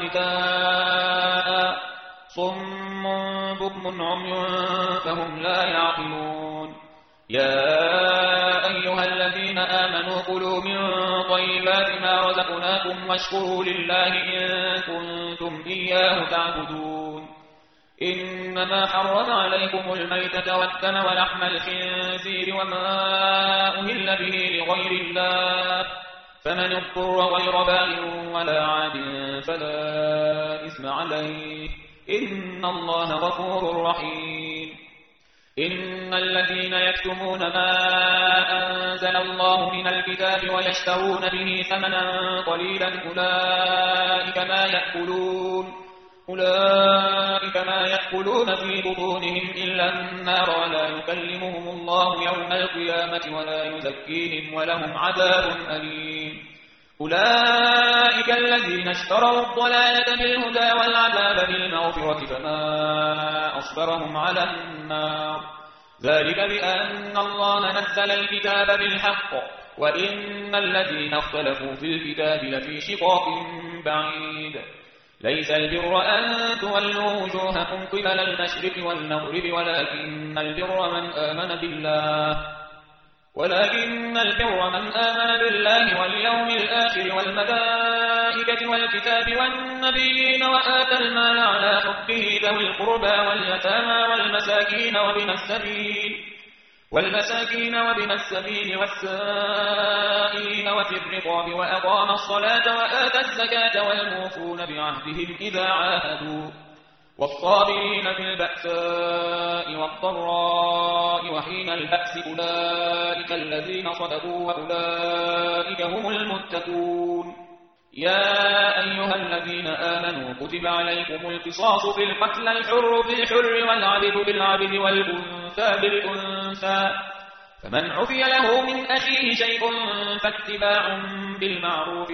ونداء صم بكم عمي فهم لا يعقلون يا أيها الذين آمنوا كلوا من طيبات ما رزقناكم واشكروا لله إن كنتم إياه تعبدون إنما حرم عليكم الميتة والدم ولحم الخنزير وما أهل به لغير الله فمن اضطر غير باغ ولا عاد فلا إثم عليه إن الله غفور رحيم إن الذين يكتمون ما أنزل الله من الكتاب ويشترون به ثمنا قليلا أولئك ما يأكلون في بطونهم إلا النار ولا يكلمهم الله يوم القيامة ولا يزكيهم ولهم عذاب أليم أولئك الذين اشتروا الضلالة بالهدى والعذاب بالمغفرة فما أصبرهم على النار ذلك بأن الله نزل الكتاب بالحق وإن الذين اختلفوا في الكتاب لفي شقاق بعيد ليس البر أن تولوا وجوهكم قبل المشرق والمغرب ولكن البر من آمن بالله واليوم الآخر والملائكة والكتاب والنبيين وآتى المال على حبه ذوي القربى واليتامى والمساكين وابن السبيل والسائلين وفي الرقاب وأقام الصلاة وآتى الزكاة والموفون بعهدهم إذا عاهدوا والصابرين في البأساء والضراء وحين البأس أولئك الذين صدقوا وأولئك هم المتقون يا أيها الذين آمنوا كتب عليكم القصاص في القتلى الحر بالحر والعبد بالعبد والأنثى بالأنثى فمن عفي له من أخيه شيء فاتباع بالمعروف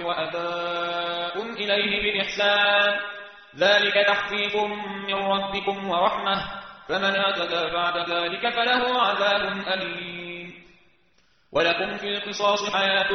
وأداء إليه بإحسان ذلك تخفيف من ربكم ورحمة فمن اعتدى بعد ذلك فله عذاب أليم ولكم في القصاص حياة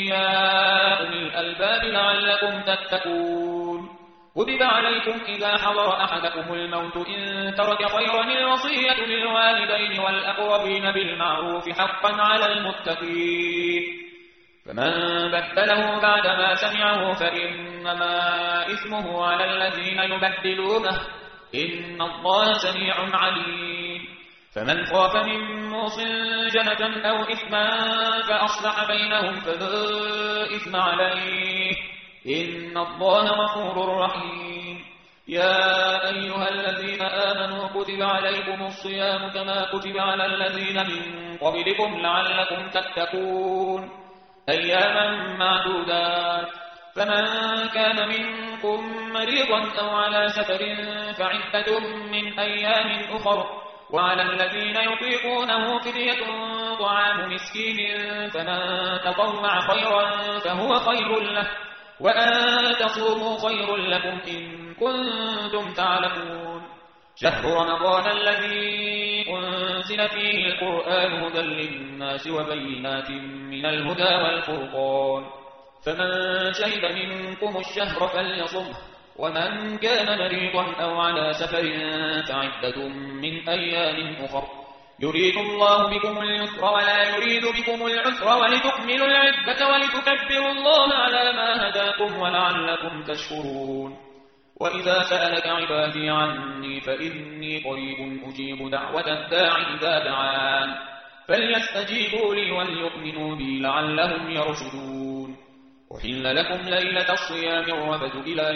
يا أولي الألباب لعلكم تتقون كتب عليكم إذا حضر أحدكم الموت إن ترك خيرا الوصية للوالدين والأقربين بالمعروف حقا على المتقين فمن بدله بعدما سمعه فإنما إثمه على الذين يبدلونه إن الله سميع عليم فمن خاف من موص جنة أو إثما فأصلح بينهم فلا إثم عليه إن الله غفور رحيم يا أيها الذين آمنوا كتب عليكم الصيام كما كتب على الذين من قبلكم لعلكم تتقون أياما معدودات فمن كان منكم مريضا أو على سفر فعدة من أيام أخر وعلى الذين يطيقونه فدية طعام مسكين فمن تطوع خيرا فهو خير له وأن تصوموا خير لكم إن كنتم تعلمون شهر رمضان الذي أنزل فيه القرآن هدى للناس وبينات من الهدى والفرقان فمن شهد منكم الشهر فليصمه ومن كان مريضا أو على سفر فعدة من أيام أخر يريد الله بكم اليسر ولا يريد بكم العسر ولتكملوا العدة ولتكبروا الله على ما هداكم ولعلكم تشكرون وإذا سألك عبادي عني فإني قريب أجيب دعوة الداع إذا دعان فليستجيبوا لي وليؤمنوا بي لعلهم يرشدون أحل لكم ليلة الصيام الرفث إلى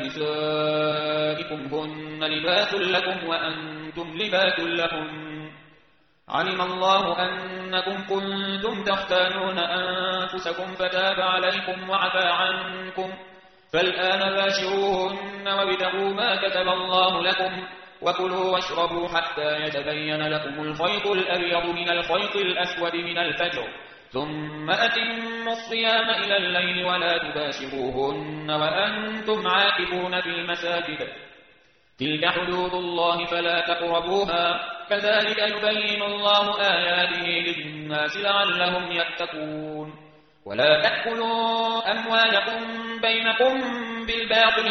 نسائكم هن لباس لكم وأنتم لباس لهم علم الله أنكم كنتم تختانون أنفسكم فتاب عليكم وعفى عنكم فالآن باشروهن وابتغوا ما كتب الله لكم وكلوا واشربوا حتى يتبين لكم الخيط الأبيض من الخيط الأسود من الفجر ثم أتموا الصيام إلى الليل ولا تباشروهن وأنتم عاكفون في المساجد تلك حدود الله فلا تقربوها كذلك يبين الله آياته للناس لعلهم يتقون ولا تأكلوا أموالكم بينكم بالباطل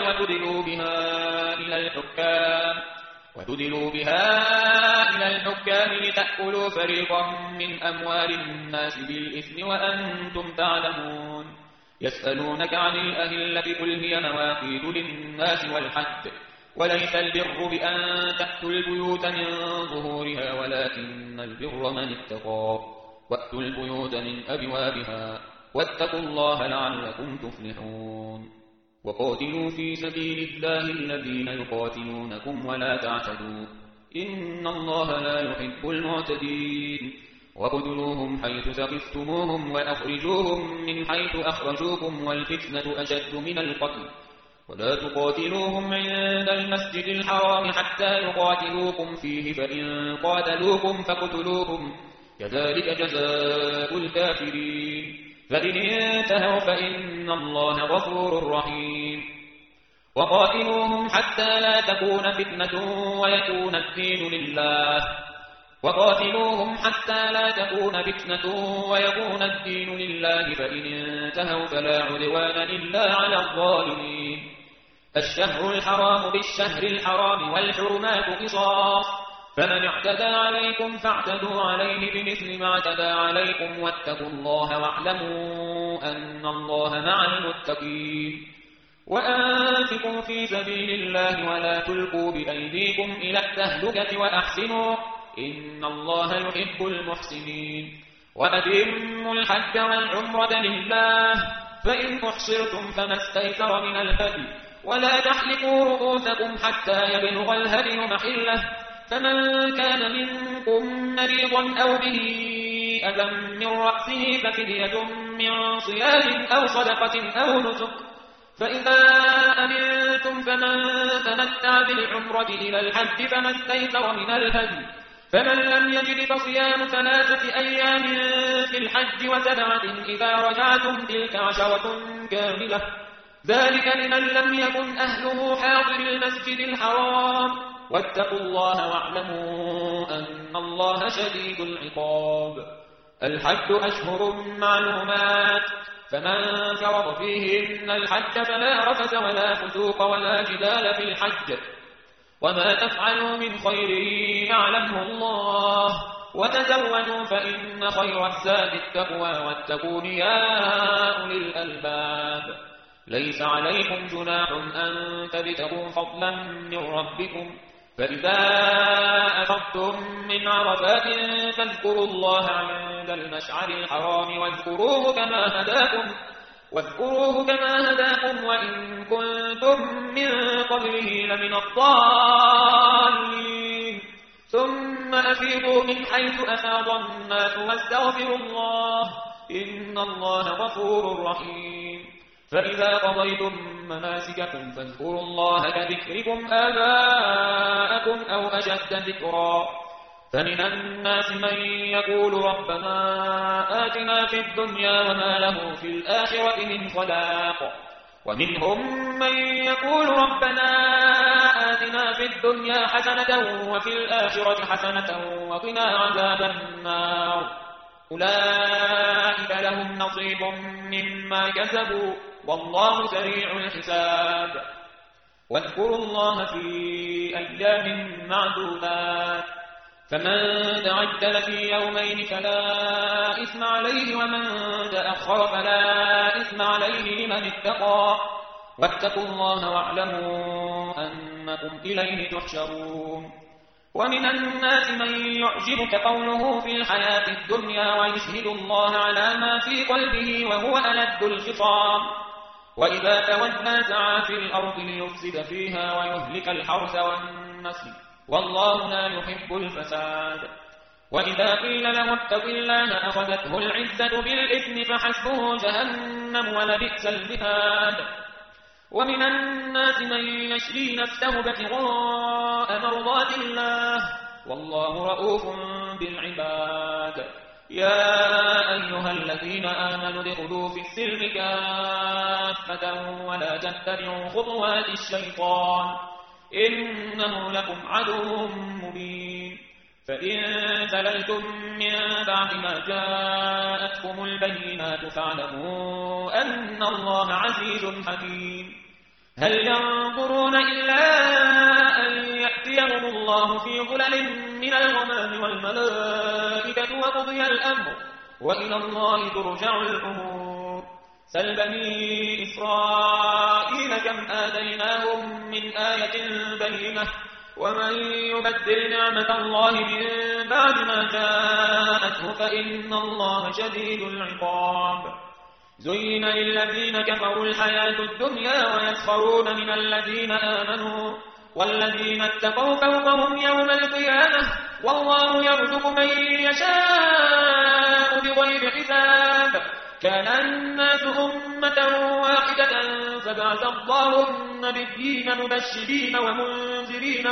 وتدلوا بها إلى الحكام لتأكلوا فريقا من أموال الناس بالإثم وأنتم تعلمون يسألونك عن الأهلة قل هي مواقيت للناس والحج وليس البر بأن تأتوا البيوت من ظهورها ولكن البر من اتقى وأتوا البيوت من أبوابها واتقوا الله لعلكم تفلحون وقاتلوا في سبيل الله الذين يقاتلونكم ولا تعتدوا إن الله لا يحب المعتدين وقتلوهم حيث ثقفتموهم وأخرجوهم من حيث أخرجوكم والفتنة أشد من القتل ولا تقاتلوهم عند المسجد الحرام حتى يقاتلوكم فيه فإن قاتلوكم فاقتلوهم كذلك جزاء الكافرين فإن انتهوا فإن الله غفور رحيم وقاتلوهم حتى لا تكون فتنة ويكون الدين لله وقاتلوهم حتى لا تكون فتنة ويكون الدين لله فإن انتهوا فلا عدوان إلا على الظالمين الشهر الحرام بالشهر الحرام والحرمات قصاص فمن اعتدى عليكم فاعتدوا عليه بمثل ما اعتدى عليكم واتقوا الله واعلموا أن الله مع المتقين وأنفقوا في سبيل الله ولا تلقوا بأيديكم إلى التهلكة وأحسنوا إن الله يحب المحسنين وأتموا الحج والعمرة لله فإن أحصرتم فما استيسر من الهدي ولا تحلقوا رؤوسكم حتى يبلغ الهدي محله فمن كان منكم مريضا أو به أذى من رأسه ففدية من صيام أو صدقة أو نسك فإذا أمنتم فمن تمتع بالعمرة إلى الحج فما استيسر من الهدي فمن لم يجد فصيام 3 أيام في الحج و7 إذا رجعتم تلك 10 كاملة ذلك لمن لم يكن أهله حاضر المسجد الحرام واتقوا الله واعلموا أن الله شديد العقاب الحج أشهر معلومات فمن فرض فيهن الحج فلا رفث ولا فسوق ولا جدال في الحج وما تفعلوا من خير يعلمه الله وتزودوا فإن خير الزاد التقوى واتقون يا أولي الألباب ليس عليكم جناح أن تبتغوا فضلا من ربكم فإذا أفضتم من عرفات فاذكروا الله عند المشعر الحرام واذكروه كما هداكم وإن كنتم من قبله لمن الضالين ثم أفيضوا من حيث أفاض الناس واستغفروا الله إن الله غفور رحيم فإذا قضيتم مناسككم فاذكروا الله كذكركم آباءكم أو أشد ذكرا فمن الناس من يقول ربنا آتنا في الدنيا وما له في الآخرة من خلاق ومنهم من يقول ربنا آتنا في الدنيا حسنة وفي الآخرة حسنة وقنا عذاب النار أولئك لهم نصيب مما كسبوا والله سريع الحساب واذكروا الله في أيام معدودات فمن تعجل في يومين فلا إثم عليه ومن تأخر فلا إثم عليه لمن اتقى واتقوا الله واعلموا أنكم إليه تحشرون ومن الناس من يعجبك قوله في الحياة الدنيا ويشهد الله على ما في قلبه وهو ألد الخصام وإذا تولى سعى في الأرض ليفسد فيها ويهلك الحرث والنسل والله لا يحب الفساد وإذا قيل له اتق الله أخذته العزة بالإثم فحسبه جهنم ولبئس المهاد ومن الناس من يشري نفسه ابتغاء مرضات الله والله رؤوف بالعباد يا أيها الذين آمنوا ادخلوا في السلم كافة ولا تتبعوا خطوات الشيطان إنه لكم عدو مبين فإن زللتم من بعد ما جاءتكم البينات فاعلموا أن الله عزيز حكيم هل ينظرون إلا أن يأتيهم الله في ظلل من الغمام والملائكة وقضي الأمر وإلى الله ترجع الأمور سل بني إسرائيل كم آتيناهم من آية بينة ومن يبدل نعمة الله من بعد ما جاءته فإن الله شديد العقاب زين للذين كفروا الحياة الدنيا ويسخرون من الذين آمنوا والذين اتقوا فوقهم يوم القيامة والله يرزق من يشاء بغير حساب كان الناس أمة واحدة فبعث الله النبيين مبشرين ومنذرين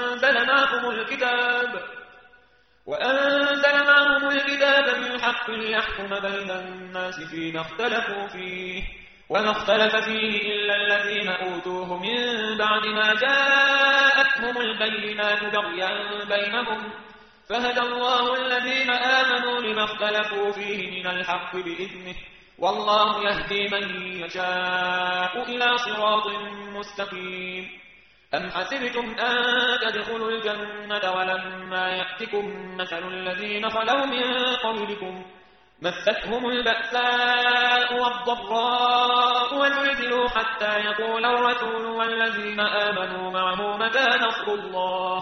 وأنزل معهم الكتاب بالحق ليحكم بين الناس فيما اختلفوا فيه وما اختلف فيه إلا الذين أوتوه من بعد ما جاءتهم البينات بغيا بينهم فهدى الله الذين آمنوا لما اختلفوا فيه من الحق بإذنه والله يهدي من يشاء إلى صراط مستقيم أم حسبتم أن تدخلوا الجنة ولما يأتكم مثل الذين خلوا من قبلكم مستهم البأساء والضراء وزلزلوا حتى يقول الرسول والذين آمنوا معه متى نصر الله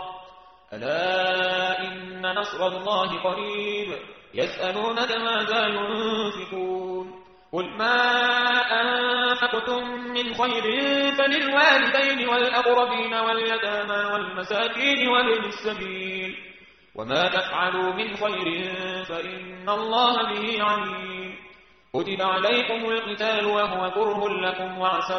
ألا إن نصر الله قريب يسألونك ماذا ينفقون قل ما أنفقتم من خير فللوالدين والأقربين واليتامى والمساكين وابن السبيل وما تفعلوا من خير فإن الله به عليم كتب عليكم القتال وهو كره لكم وعسى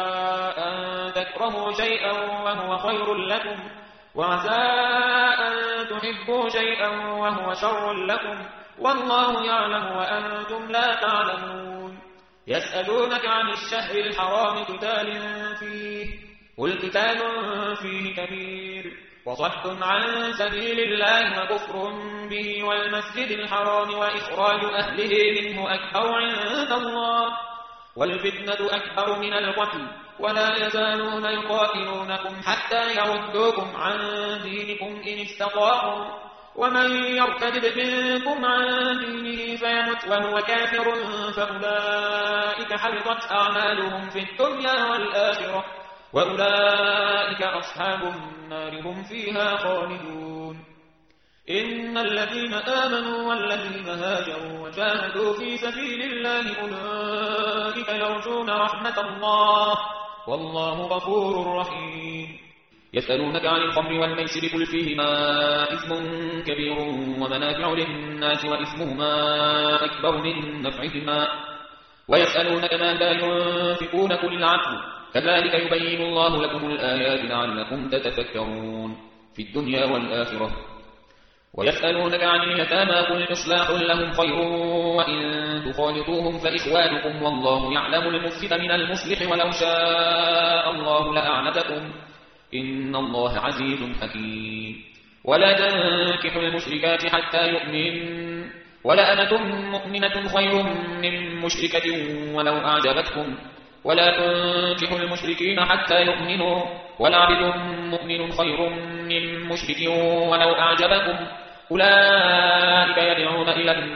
أن تكرهوا شيئا وهو خير لكم وعسى أن تحبوا شيئا وهو شر لكم والله يعلم وأنتم لا تعلمون يسألونك عن الشهر الحرام قتال فيه قل قتال فيه كبير وصد عن سبيل الله وكفر به والمسجد الحرام وإخراج أهله منه أكبر عند الله والفتنة أكبر من القتل ولا يزالون يقاتلونكم حتى يردوكم عن دينكم إن استطاعوا ومن يرتد منكم عن دينه فيمت وهو كافر فأولئك حبطت أعمالهم في الدنيا والآخرة وأولئك أصحاب النار هم فيها خالدون إن الذين آمنوا والذين هاجروا وجاهدوا في سبيل الله أولئك يرجون رحمة الله والله غفور رحيم يسألونك عن الخمر والميسر قل فيهما إثم كبير ومنافع للناس وإثمهما أكبر من نفعهما ويسألونك ماذا ينفقون قل العفو كذلك يبين الله لكم الآيات لعلكم تتفكرون في الدنيا والآخرة ويسألونك عن اليتامى قل إصلاح لهم خير وإن تخالطوهم فإخوانكم والله يعلم المفسد من المصلح ولو شاء الله لأعنتكم إن الله عزيز حكيم ولا تنكحوا المشركات حتى يؤمن ولأمة مؤمنة خير من مشركة ولو أعجبتكم ولا تنكحوا المشركين حتى يؤمنوا ولعبد مؤمن خير من مشرك ولو أعجبكم أولئك يدعون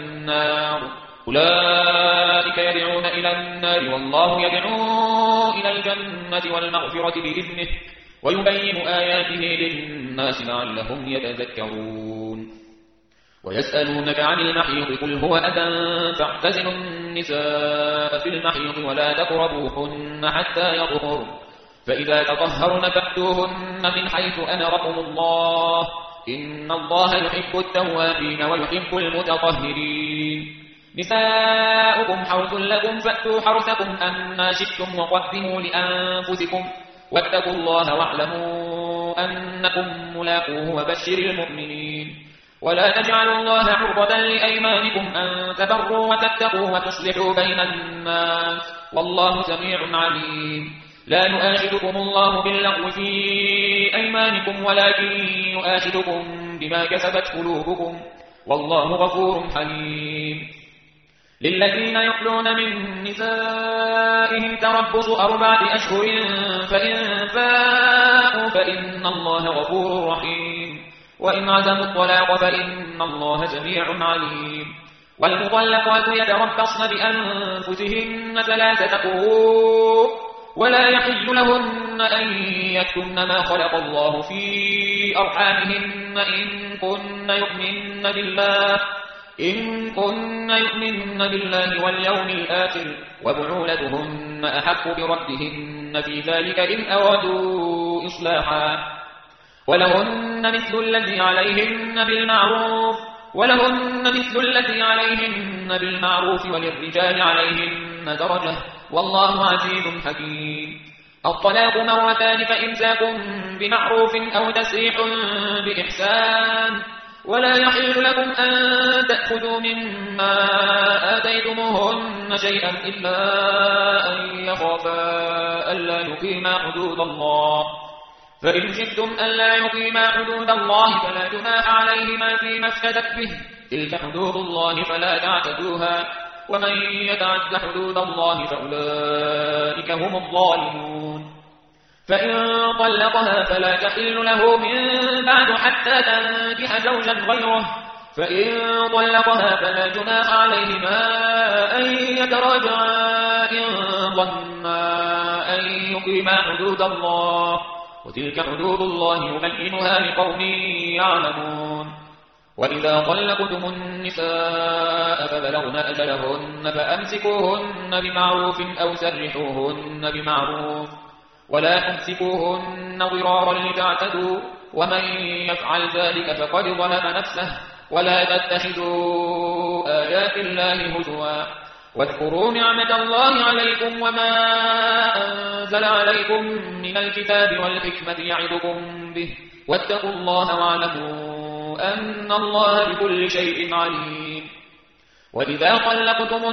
إلى النار والله يدعو إلى الجنة والمغفرة بإذنه ويبين آياته للناس لعلهم يتذكرون ويسألونك عن المحيض قل هو أذى فاعتزلوا النساء في المحيض ولا تقربوهن حتى يطهرن فإذا تطهرن فأتوهن من حيث أمركم الله إن الله يحب التوابين ويحب المتطهرين نساؤكم حرث لكم فأتوا حرثكم أنا شئتم وقدموا لأنفسكم واتقوا الله واعلموا أنكم ملاقوه وبشر المؤمنين ولا تجعلوا الله عرضة لأيمانكم أن تبروا وتتقوا وتصلحوا بين الناس والله سميع عليم لا يؤاخذكم الله باللغو في أيمانكم ولكن يؤاخذكم بما كسبت قلوبكم والله غفور حليم للذين يحلون من نسائهم تربص 4 أشهر فإن فاءوا فإن الله غفور رحيم وإن عزموا الطلاق فإن الله سميع عليم والمطلقات يتربصن بأنفسهن 3 قروء ولا يحل لهن أن يكتمن ما خلق الله في أرحامهن إن كن يؤمن بالله واليوم الآخر وبعولتهن أحق بردهن في ذلك إن أرادوا إصلاحا ولهن مثل الذي عليهن بالمعروف وللرجال عليهن درجة والله عزيز حكيم. الطلاق مرتان فإمساك بمعروف أو تسريح بإحسان ولا يحل لكم أن تأخذوا مما آتيتموهن شيئا إلا أن يخافا ألا يقيما حدود الله فإن خفتم ألا يقيما حدود الله فلا جناح عليهما فيما افتدت به تلك حدود الله فلا تعتدوها ومن يتعد حدود الله فأولئك هم الظالمون. فإن طلقها فلا تحل له من بعد حتى تنكح زوجا غيره فإن طلقها فلا جناح عليهما أن يتراجعا إن ظنا أن يقيما حدود الله وتلك حدود الله يبينها لقوم يعلمون. وإذا طلقتم النساء فبلغن أجلهن فأمسكوهن بمعروف أو سرحوهن بمعروف ولا تمسكوهن ضرارا لتعتدوا ومن يفعل ذلك فقد ظلم نفسه ولا تتخذوا آيات الله هزوا واذكروا نعمة الله عليكم وما أنزل عليكم من الكتاب والحكمة يعظكم به واتقوا الله واعلموا أن الله بكل شيء عليم. وإذا طلقتم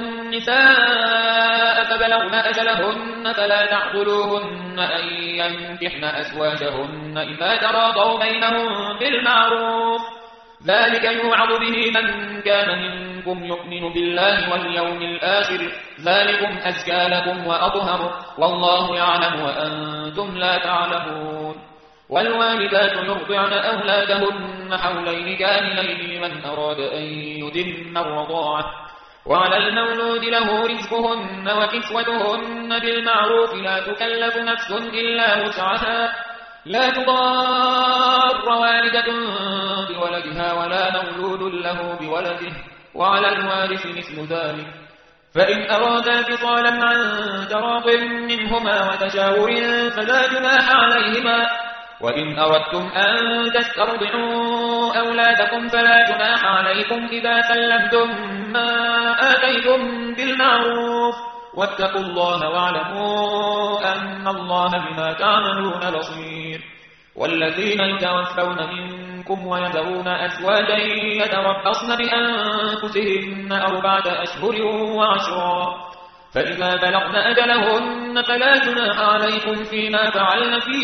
النساء فبلغن أجلهن فلا تعضلوهن أن ينكحن أزواجهن إذا تراضوا بينهم بالمعروف ذلك يوعظ به من كان منكم يؤمن بالله واليوم الآخر ذلكم أزكى لكم وأطهر والله يعلم وأنتم لا تعلمون. والوالدات يرضعن أولادهن حولين كاملين لمن أراد أن يتم الرضاعة وعلى المولود له رزقهن وكسوتهن بالمعروف لا تكلف نفس إلا وسعها لا تضار والدة بولدها ولا مولود له بولده وعلى الوارث مثل ذلك فإن أرادا فصالا عن تراض منهما وتشاور فلا جناح عليهما وإن أردتم أن تسترضعوا أولادكم فلا جناح عليكم إذا سلمتم ما آتيتم بالمعروف واتقوا الله واعلموا أن الله بما تعملون بصير. والذين يتوفون منكم ويذرون أزواجا يتربصن بأنفسهن 4 أشهر وعشرا فإذا بلغن أجلهن فلا جناح عليكم فيما فعلن في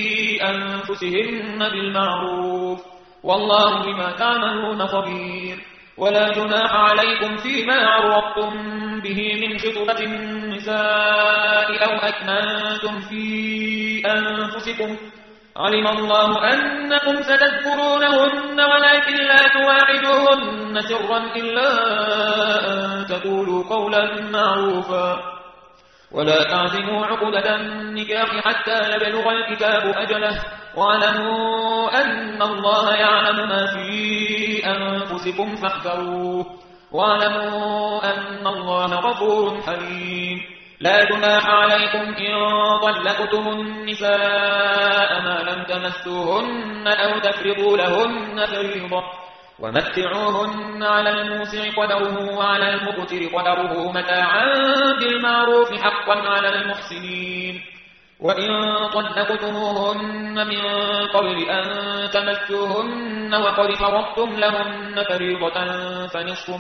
أنفسهن بالمعروف والله بما تعملون خبير. ولا جناح عليكم فيما عرضتم به من خطبة النساء أو أكننتم في أنفسكم علم الله أنكم ستذكرونهن ولكن لا تواعدوهن سرا إلا أن تقولوا قولا معروفا ولا تعزموا عقدة النكاح حتى يبلغ الكتاب أجله واعلموا أن الله يعلم ما في أنفسكم فاحذروه واعلموا أن الله غفور حليم. لا جناح عليكم إن طلقتم النساء ما لم تمسوهن أو تفرضوا لهن فريضة ومتعوهن على الموسع قدره وعلى المقتر قدره متاعا بالمعروف حقا على المحسنين. وإن طلقتموهن من قبل أن تمسوهن وقد فرضتم لهن فريضة فنصف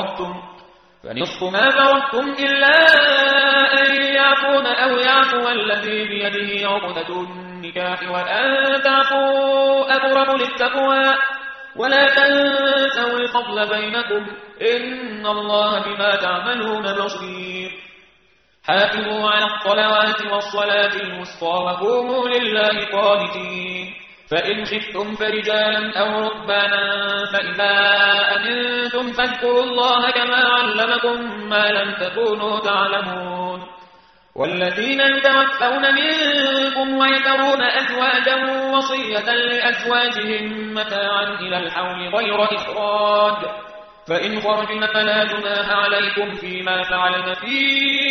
ما فرضتم إلا أن يعفون أو يعفو الذي بيده عقدة النكاح وأن تعفوا أقرب للتقوى ولا تنسوا الفضل بينكم إن الله بما تعملون بصير. حافظوا على الصلوات والصلاة الوسطى وقوموا لله قانتين. فإن خفتم فرجالا أو ركبانا فإذا أمنتم فاذكروا الله كما علمكم ما لم تكونوا تعلمون والذين يتوفون منكم ويذرون أزواجا وصية لأزواجهم متاعا إلى الحول غير إخراج فإن خرجن فلا جناح عليكم فيما فعلن في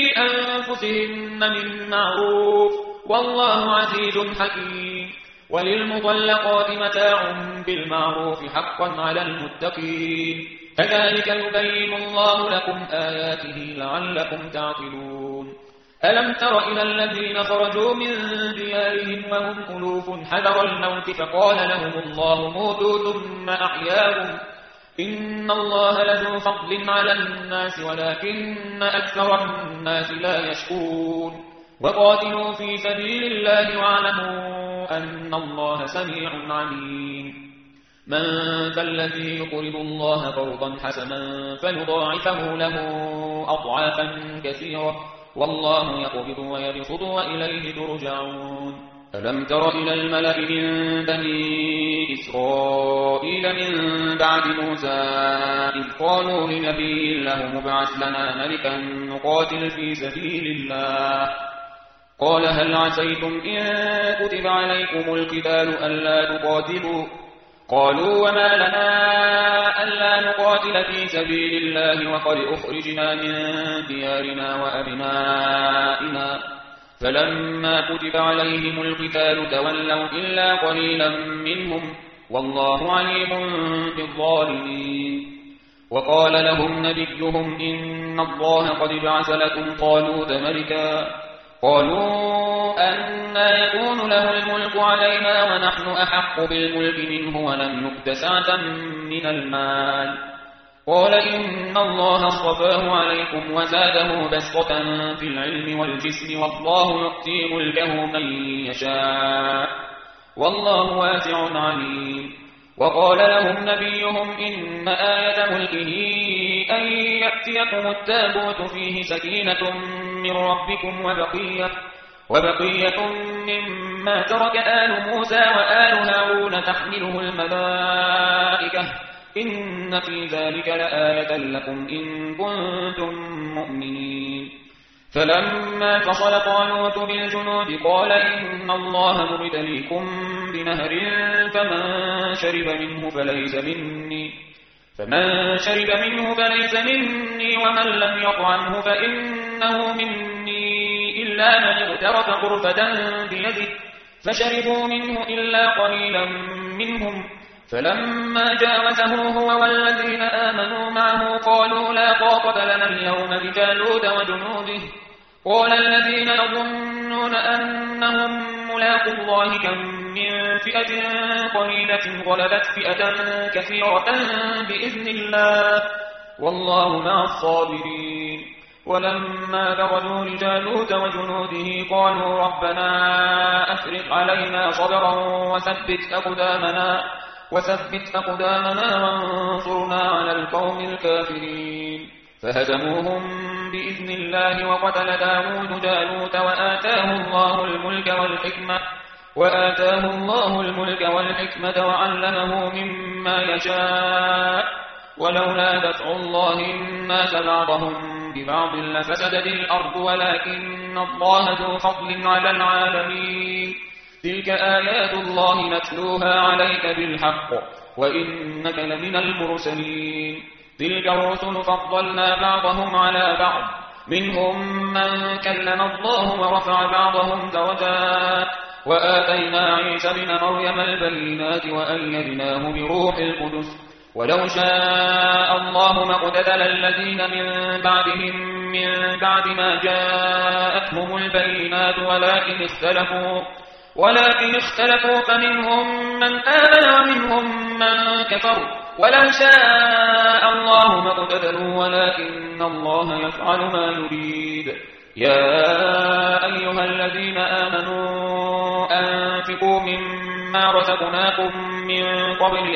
أنفسهن من معروف والله عزيز حكيم وللمطلقات متاع بالمعروف حقا على المتقين كذلك يبين الله لكم آياته لعلكم تعقلون ألم تر إلى الذين خرجوا من ديارهم وهم ألوف حذر الموت فقال لهم الله موتوا ثم أحياهم إن الله لذو فضل على الناس ولكن أكثر الناس لا يشكرون وقاتلوا في سبيل الله واعلموا أن الله سميع عليم من ذا الذي يقرض الله قرضا حسنا فيضاعفه له أضعافا كثيرة والله يقبض ويبسط وإليه ترجعون ألم تر إلى الملأ من بني إسرائيل من بعد موسى إذ قالوا لنبي له مبعث لنا ملكا نقاتل في سبيل الله قال هل عسيتم إن كتب عليكم القتال ألا تقاتلوا قالوا وما لنا ألا نقاتل في سبيل الله وقد أخرجنا من ديارنا وأبنائنا فلما كتب عليهم القتال تولوا إلا قليلا منهم والله عليم بالظالمين وقال لهم نبيهم إن الله قد بعث لكم طالوت ملكا قالوا أنى يكون له الملك علينا ونحن أحق بالملك منه ولم نؤت سعة من المال قال إن الله اصطفاه عليكم وزاده بسطة في العلم والجسم والله يؤتي ملكه من يشاء والله واسع عليم وقال لهم نبيهم إن آية ملكه أن يأتيكم التابوت فيه سكينة من ربكم وبقية مما ترك آل موسى وآل هارون تحمله الملائكة إن في ذلك لآية لكم إن كنتم مؤمنين فلما فصل طالوت بالجنود قال إن الله مبتليكم بنهر فمن شرب منه فليس مني ومن لم يطعمه فإنه مني إلا من اغترف غرفة بيده فشربوا منه إلا قليلا منهم فلما جاوزه هو والذين آمنوا معه قالوا لا طاقة لنا اليوم بجالوت وجنوده قال الذين يظنون أنهم ملاقو الله كم من فئة قليلة غلبت فئة كثيرة بإذن الله والله مع الصابرين ولما برزوا لجالوت وجنوده قالوا ربنا أفرغ علينا صبرا وثبت أقدامنا وانصرنا على القوم الكافرين فهزموهم بإذن الله وقتل داود جالوت وآتاه الله الملك والحكمة وعلمه مما يشاء ولولا دفع الله الناس بعضهم ببعض لفسدت الأرض ولكن الله ذو فضل على العالمين تلك آيات الله نتلوها عليك بالحق وإنك لمن المرسلين تلك الرسل فضلنا بعضهم على بعض منهم من كلم الله ورفع بعضهم درجات وآتينا عيسى بن مريم البينات وأيدناه بروح القدس ولو شاء الله ما اقتتل الذين من بعدهم من بعد ما جاءتهم البينات ولكن اختلفوا فمنهم من آمن ومنهم من كفر ولو شاء الله ما اقتتلوا ولكن الله يفعل ما يريد يا أيها الذين آمنوا أنفقوا مما رزقناكم من قبل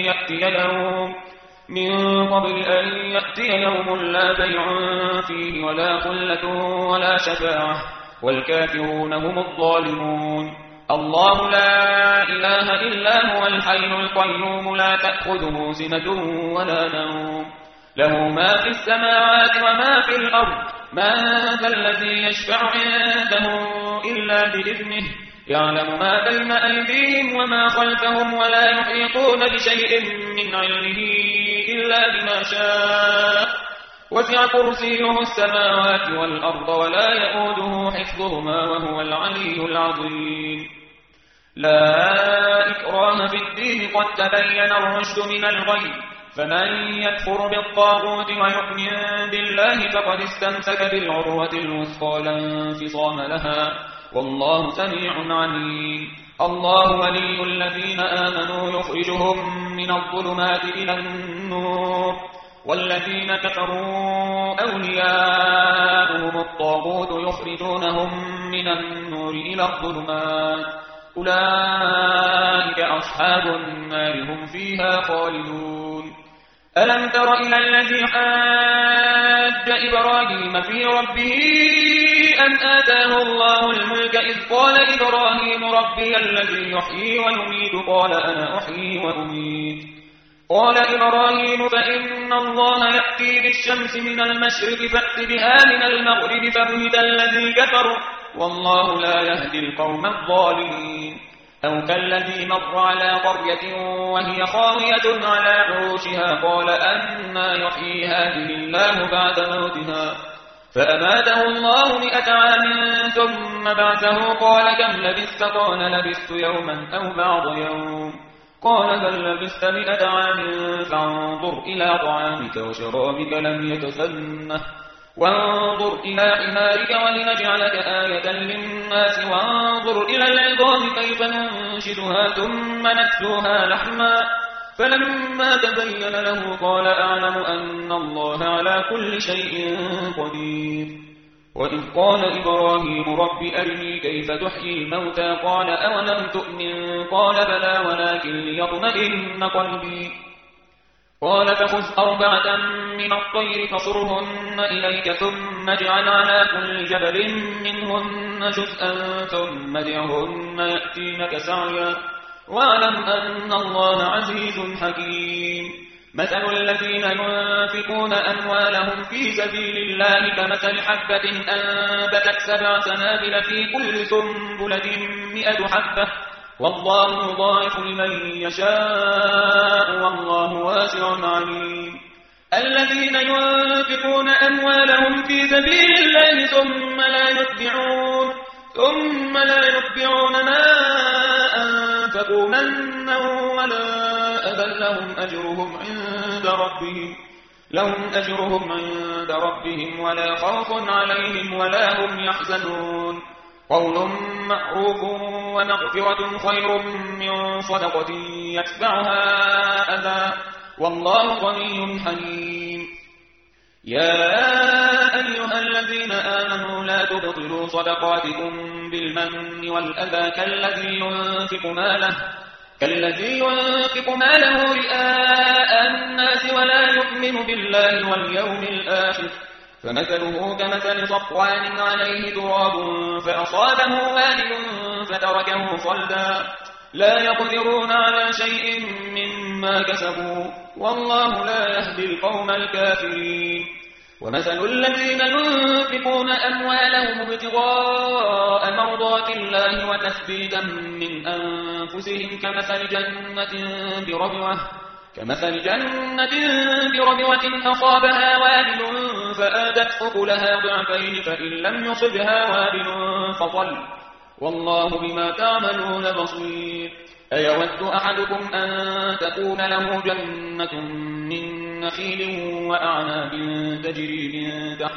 أن يأتي يوم لا بيع فيه ولا خلة ولا شفاعة والكافرون هم الظالمون الله لا إله إلا هو الحي القيوم لا تأخذه سنة ولا نوم له ما في السماوات وما في الأرض من ذا الذي يشفع عنده إلا بإذنه يعلم ما بين أيديهم وما خلفهم ولا يحيطون بشيء من علمه إلا بما شاء وسع كرسيه السماوات والأرض ولا يؤوده حفظهما وهو العلي العظيم لا إكراه في الدين قد تبين الرشد من الغي فمن يكفر بالطاغوت ويؤمن بالله فقد استمسك بالعروة الوثقى لا انفصام لها والله سميع عليم الله ولي الذين آمنوا يخرجهم من الظلمات إلى النور والذين كفروا أولياؤهم الطاغوت يخرجونهم من النور إلى الظلمات أولئك أصحاب النار هم فيها خالدون ألم تر إلى الذي حاج إبراهيم في ربه أن آتاه الله الملك إذ قال إبراهيم ربي الذي يحيي ويميت قال أنا أحيي وأميت قال إبراهيم فإن الله يأتي بالشمس من المشرق فأت بها من المغرب فبهت الذي كفر والله لا يهدي القوم الظالمين أو كالذي مر على قرية وهي خاوية على عروشها قال أنى يحيي هذه الله بعد موتها فأماته الله 100 عام ثم بعثه قال كم لبثت قال لبثت يوما أو بعض يوم قال بل لبثت 100 عام فانظر إلى طعامك وشرابك لم يتسنه وانظر إلى حمارك ولنجعلك آية للناس وانظر إلى العظام كيف ننشدها ثم نكسوها لحما فلما تبين له قال أعلم أن الله على كل شيء قدير وإذ قال إبراهيم رب أرني كيف تحيي الموتى قال أولم تؤمن قال بلى ولكن ليطمئن قلبي قال فخذ 4 من الطير فصرهن إليك ثم اجعل على كل جبل منهن جزءا ثم ادعهن يأتينك سعيا واعلم أن الله عزيز حكيم مثل الذين ينفقون أموالهم في سبيل الله كمثل حبة أنبتت 7 سنابل في كل سنبلة 100 حبة والله يضاعف لمن يشاء والله واسع عليم الذين ينفقون أموالهم في سبيل الله ثم لا يتبعون ما أنفقوا منا ولا أذى لهم أجرهم عند ربهم ولا خوف عليهم ولا هم يحزنون قول معروف ومغفرة خير من صدقة يتبعها أذى والله غني حليم يا أيها الذين آمنوا لا تبطلوا صدقاتكم بالمن والأذى كالذي ينفق ماله رئاء الناس ولا يؤمن بالله واليوم الآخر فمثله كمثل صفوان عليه تراب فأصابه وابل فتركه صلدا لا يقدرون على شيء مما كسبوا والله لا يهدي القوم الكافرين ومثل الذين ينفقون أموالهم ابتغاء مرضات الله وتثبيتا من أنفسهم كمثل جنة بربوة أصابها وابل فآتت أكلها ضعفين فإن لم يصبها وابل فطل والله بما تعملون بصير أيود أحدكم أن تكون له جنة من نخيل وأعناب تجري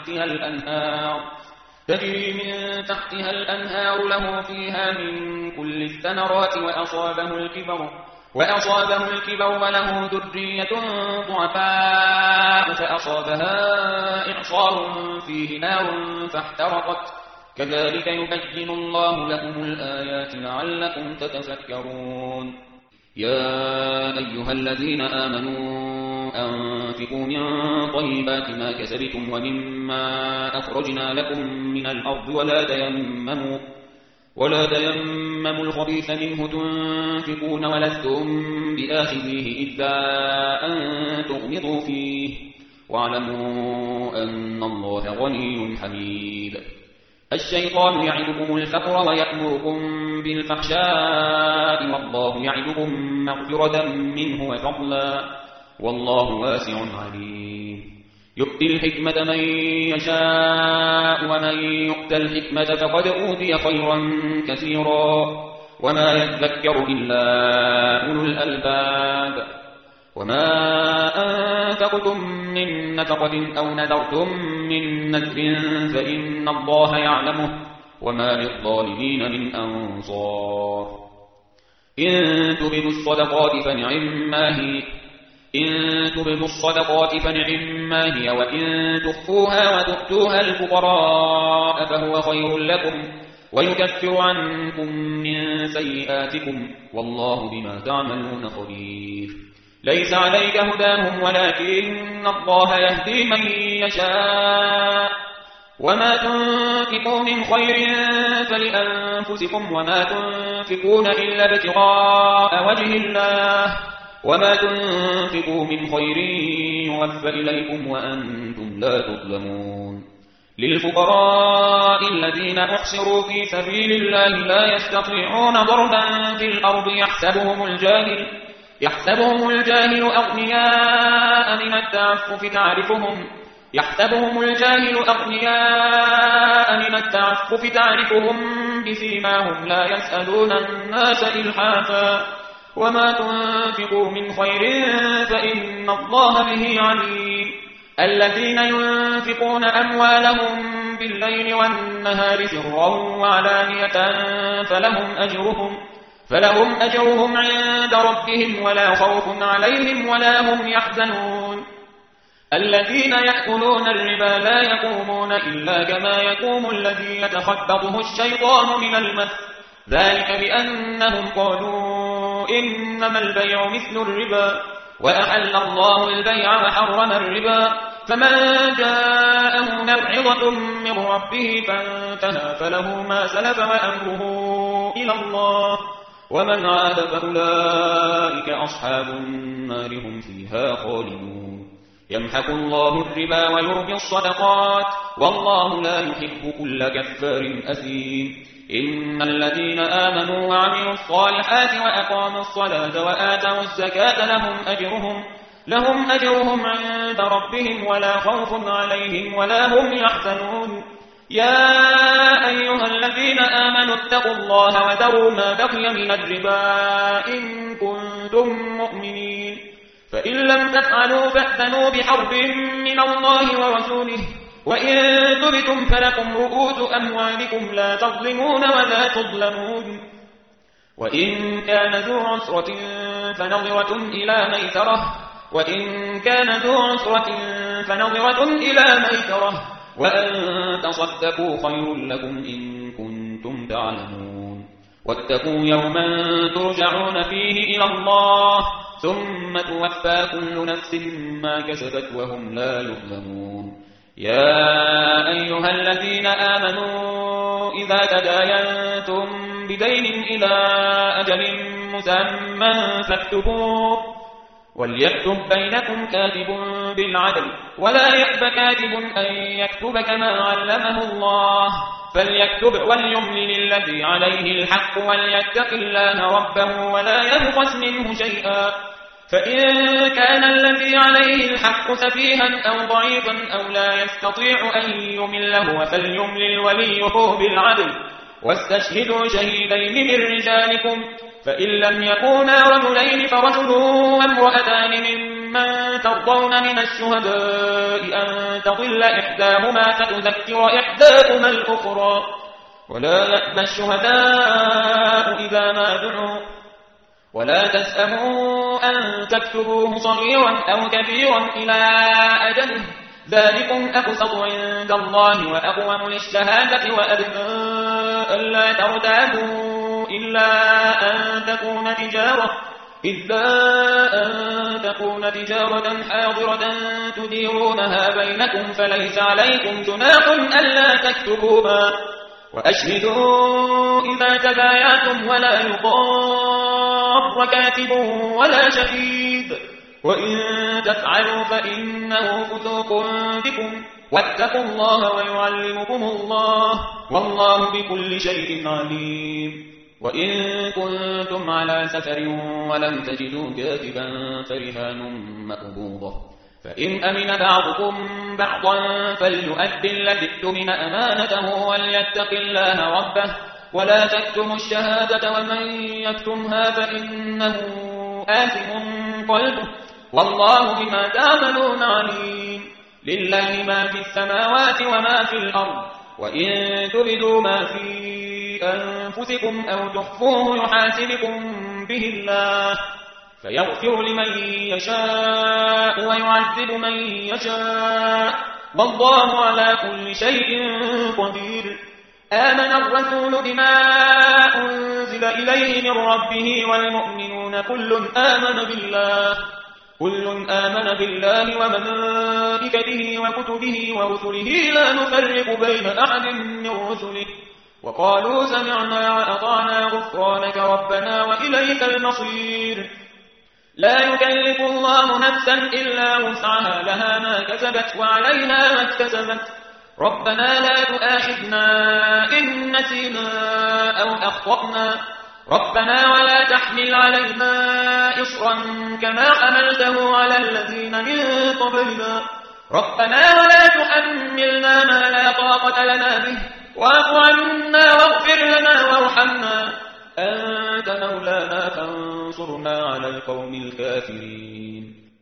من تحتها الأنهار له فيها من كل الثمرات وأصابه الكبر وله ذرية ضعفاء فأصابها إعصار فيه نار فاحترقت كذلك يبين الله لكم الآيات لعلكم تتفكرون يا أيها الذين آمنوا أنفقوا من طيبات ما كسبتم ومما أخرجنا لكم من الأرض ولا تيمموا الخبيث منه تنفقون ولستم بآخذيه إلا أن تغمضوا فيه واعلموا أن الله غني حميد. الشيطان يعدكم الفقر ويأمركم بالفحشاء والله يعدكم مغفرة منه وفضلا والله واسع عليم. يؤتي الحكمة من يشاء ومن يؤت الحكمة فقد أوتي خيرا كثيرا وما يذكر إلا أولو الألباب. وما أنفقتم من نفقة أو نذرتم من نذر فإن الله يعلمه وما للظالمين من أنصار. إن تبدوا الصدقات فنعما هي وإن تخفوها وتؤتوها الفقراء فهو خير لكم ويكفر عنكم من سيئاتكم والله بما تعملون خبير. ليس عليك هداهم ولكن الله يهدي من يشاء وما تنفقوا من خير فلأنفسكم وما تنفقون إلا ابتغاء وجه الله وما تنفقوا من خير يوفى إليكم وأنتم لا تظلمون. للفقراء الذين أحصروا في سبيل الله لا يستطيعون ضربا في الأرض يحسبهم الجاهل أغنياء من التعفف تعرفهم بسيماهم لا يسألون الناس إلحافا وما تنفقوا من خير فإن الله به عليم. الذين ينفقون أموالهم بالليل والنهار سرا وعلانية فلهم أجرهم عند ربهم ولا خوف عليهم ولا هم يحزنون. الذين يأكلون الربا لا يقومون إلا كما يقوم الذي يتخبطه الشيطان من المس ذلك بأنهم قالوا إنما البيع مثل الربا وأحل الله البيع وحرم الربا. فمن جاءه موعظة من ربه فانتهى فله ما سلف وأمره إلى الله ومن عاد فأولئك أصحاب النار هم فيها خالدون. يمحق الله الربا ويربي الصدقات والله لا يحب كل كفار أثيم. إن الذين آمنوا وعملوا الصالحات وأقاموا الصلاة وآتوا الزكاة لهم أجرهم عند ربهم ولا خوف عليهم ولا هم يحزنون. يا أيها الذين آمنوا اتقوا الله وذروا ما بقي من الربا إن كنتم مؤمنين فإن لم تفعلوا فأذنوا بحرب من الله ورسوله وإن تبتم فلكم رؤوس أموالكم لا تظلمون ولا تظلمون. وإن كان ذو عسرة فنظرة إلى ميسرة وأن تصدقوا خير لكم إن كنتم تعلمون. واتقوا يوما ترجعون فيه إلى الله ثم توفى كل نفس ما كسبت وهم لا يظلمون. يا أيها الذين آمنوا إذا تداينتم بدين إلى أجل مسمى فاكتبوه وليكتب بينكم كاتب بالعدل ولا يأب كاتب أن يكتب كما علمه الله فليكتب وليملل الذي عليه الحق وليتق الله ربه ولا يبخس منه شيئا. فإن كان الذي عليه الحق سفيها أو ضعيفا أو لا يستطيع أن يمله فليملل وليه بالعدل واستشهدوا شهيدين من رجالكم فإن لم يكونا رجلين فرجل وامرأتان ممن ترضون من الشهداء أن تضل إحداهما فتذكر إحداهما الأخرى ولا يأبى الشهداء إذا ما دعوا ولا تسأموا أن تكتبوه صغيرا أو كبيرا إلى أجله ذلكم أقسط عند الله وأقوم للشهادة وأدنى ألا ترتابوا إلا أن تكون تجارة حاضرة تديرونها بينكم فليس عليكم جناح ألا تكتبوها وأشهدوا إذا تبايعتم ولا يضار كاتب ولا شهيد وإن تفعلوا فإنه فسوق بكم واتقوا الله ويعلمكم الله والله بكل شيء عليم. وإن كنتم على سفر ولم تجدوا كاتبا فرهان مقبوضة فإن أمن بعضكم بعضا فليؤدي الذي اؤتمن أمانته وليتق الله ربه ولا تكتموا الشهادة ومن يكتمها فإنه آثم قلبه والله بما تعملون عليم. لله ما في السماوات وما في الأرض وإن تبدوا ما في أنفسكم أو تخفوه يحاسبكم به الله فيغفر لمن يشاء ويعذب من يشاء والله على كل شيء قدير. آمن الرسول بما أنزل إليه من ربه والمؤمنون كل آمن بالله وملائكته وكتبه ورسله لا نفرق بين أحد من رسله وقالوا سمعنا وأطعنا غفرانك ربنا وإليك المصير. لا يكلف الله نفسا إلا وسعها لها ما كسبت وعليها ما اكتسبت ربنا لا تؤاخذنا إن نسينا أو أخطأنا ربنا ولا تحمل علينا إصرا كما حملته على الذين من قبلنا ربنا ولا تحملنا ما لا طاقة لنا به واعف عنا واغفر لنا وارحمنا أنت مولانا فانصرنا على القوم الكافرين.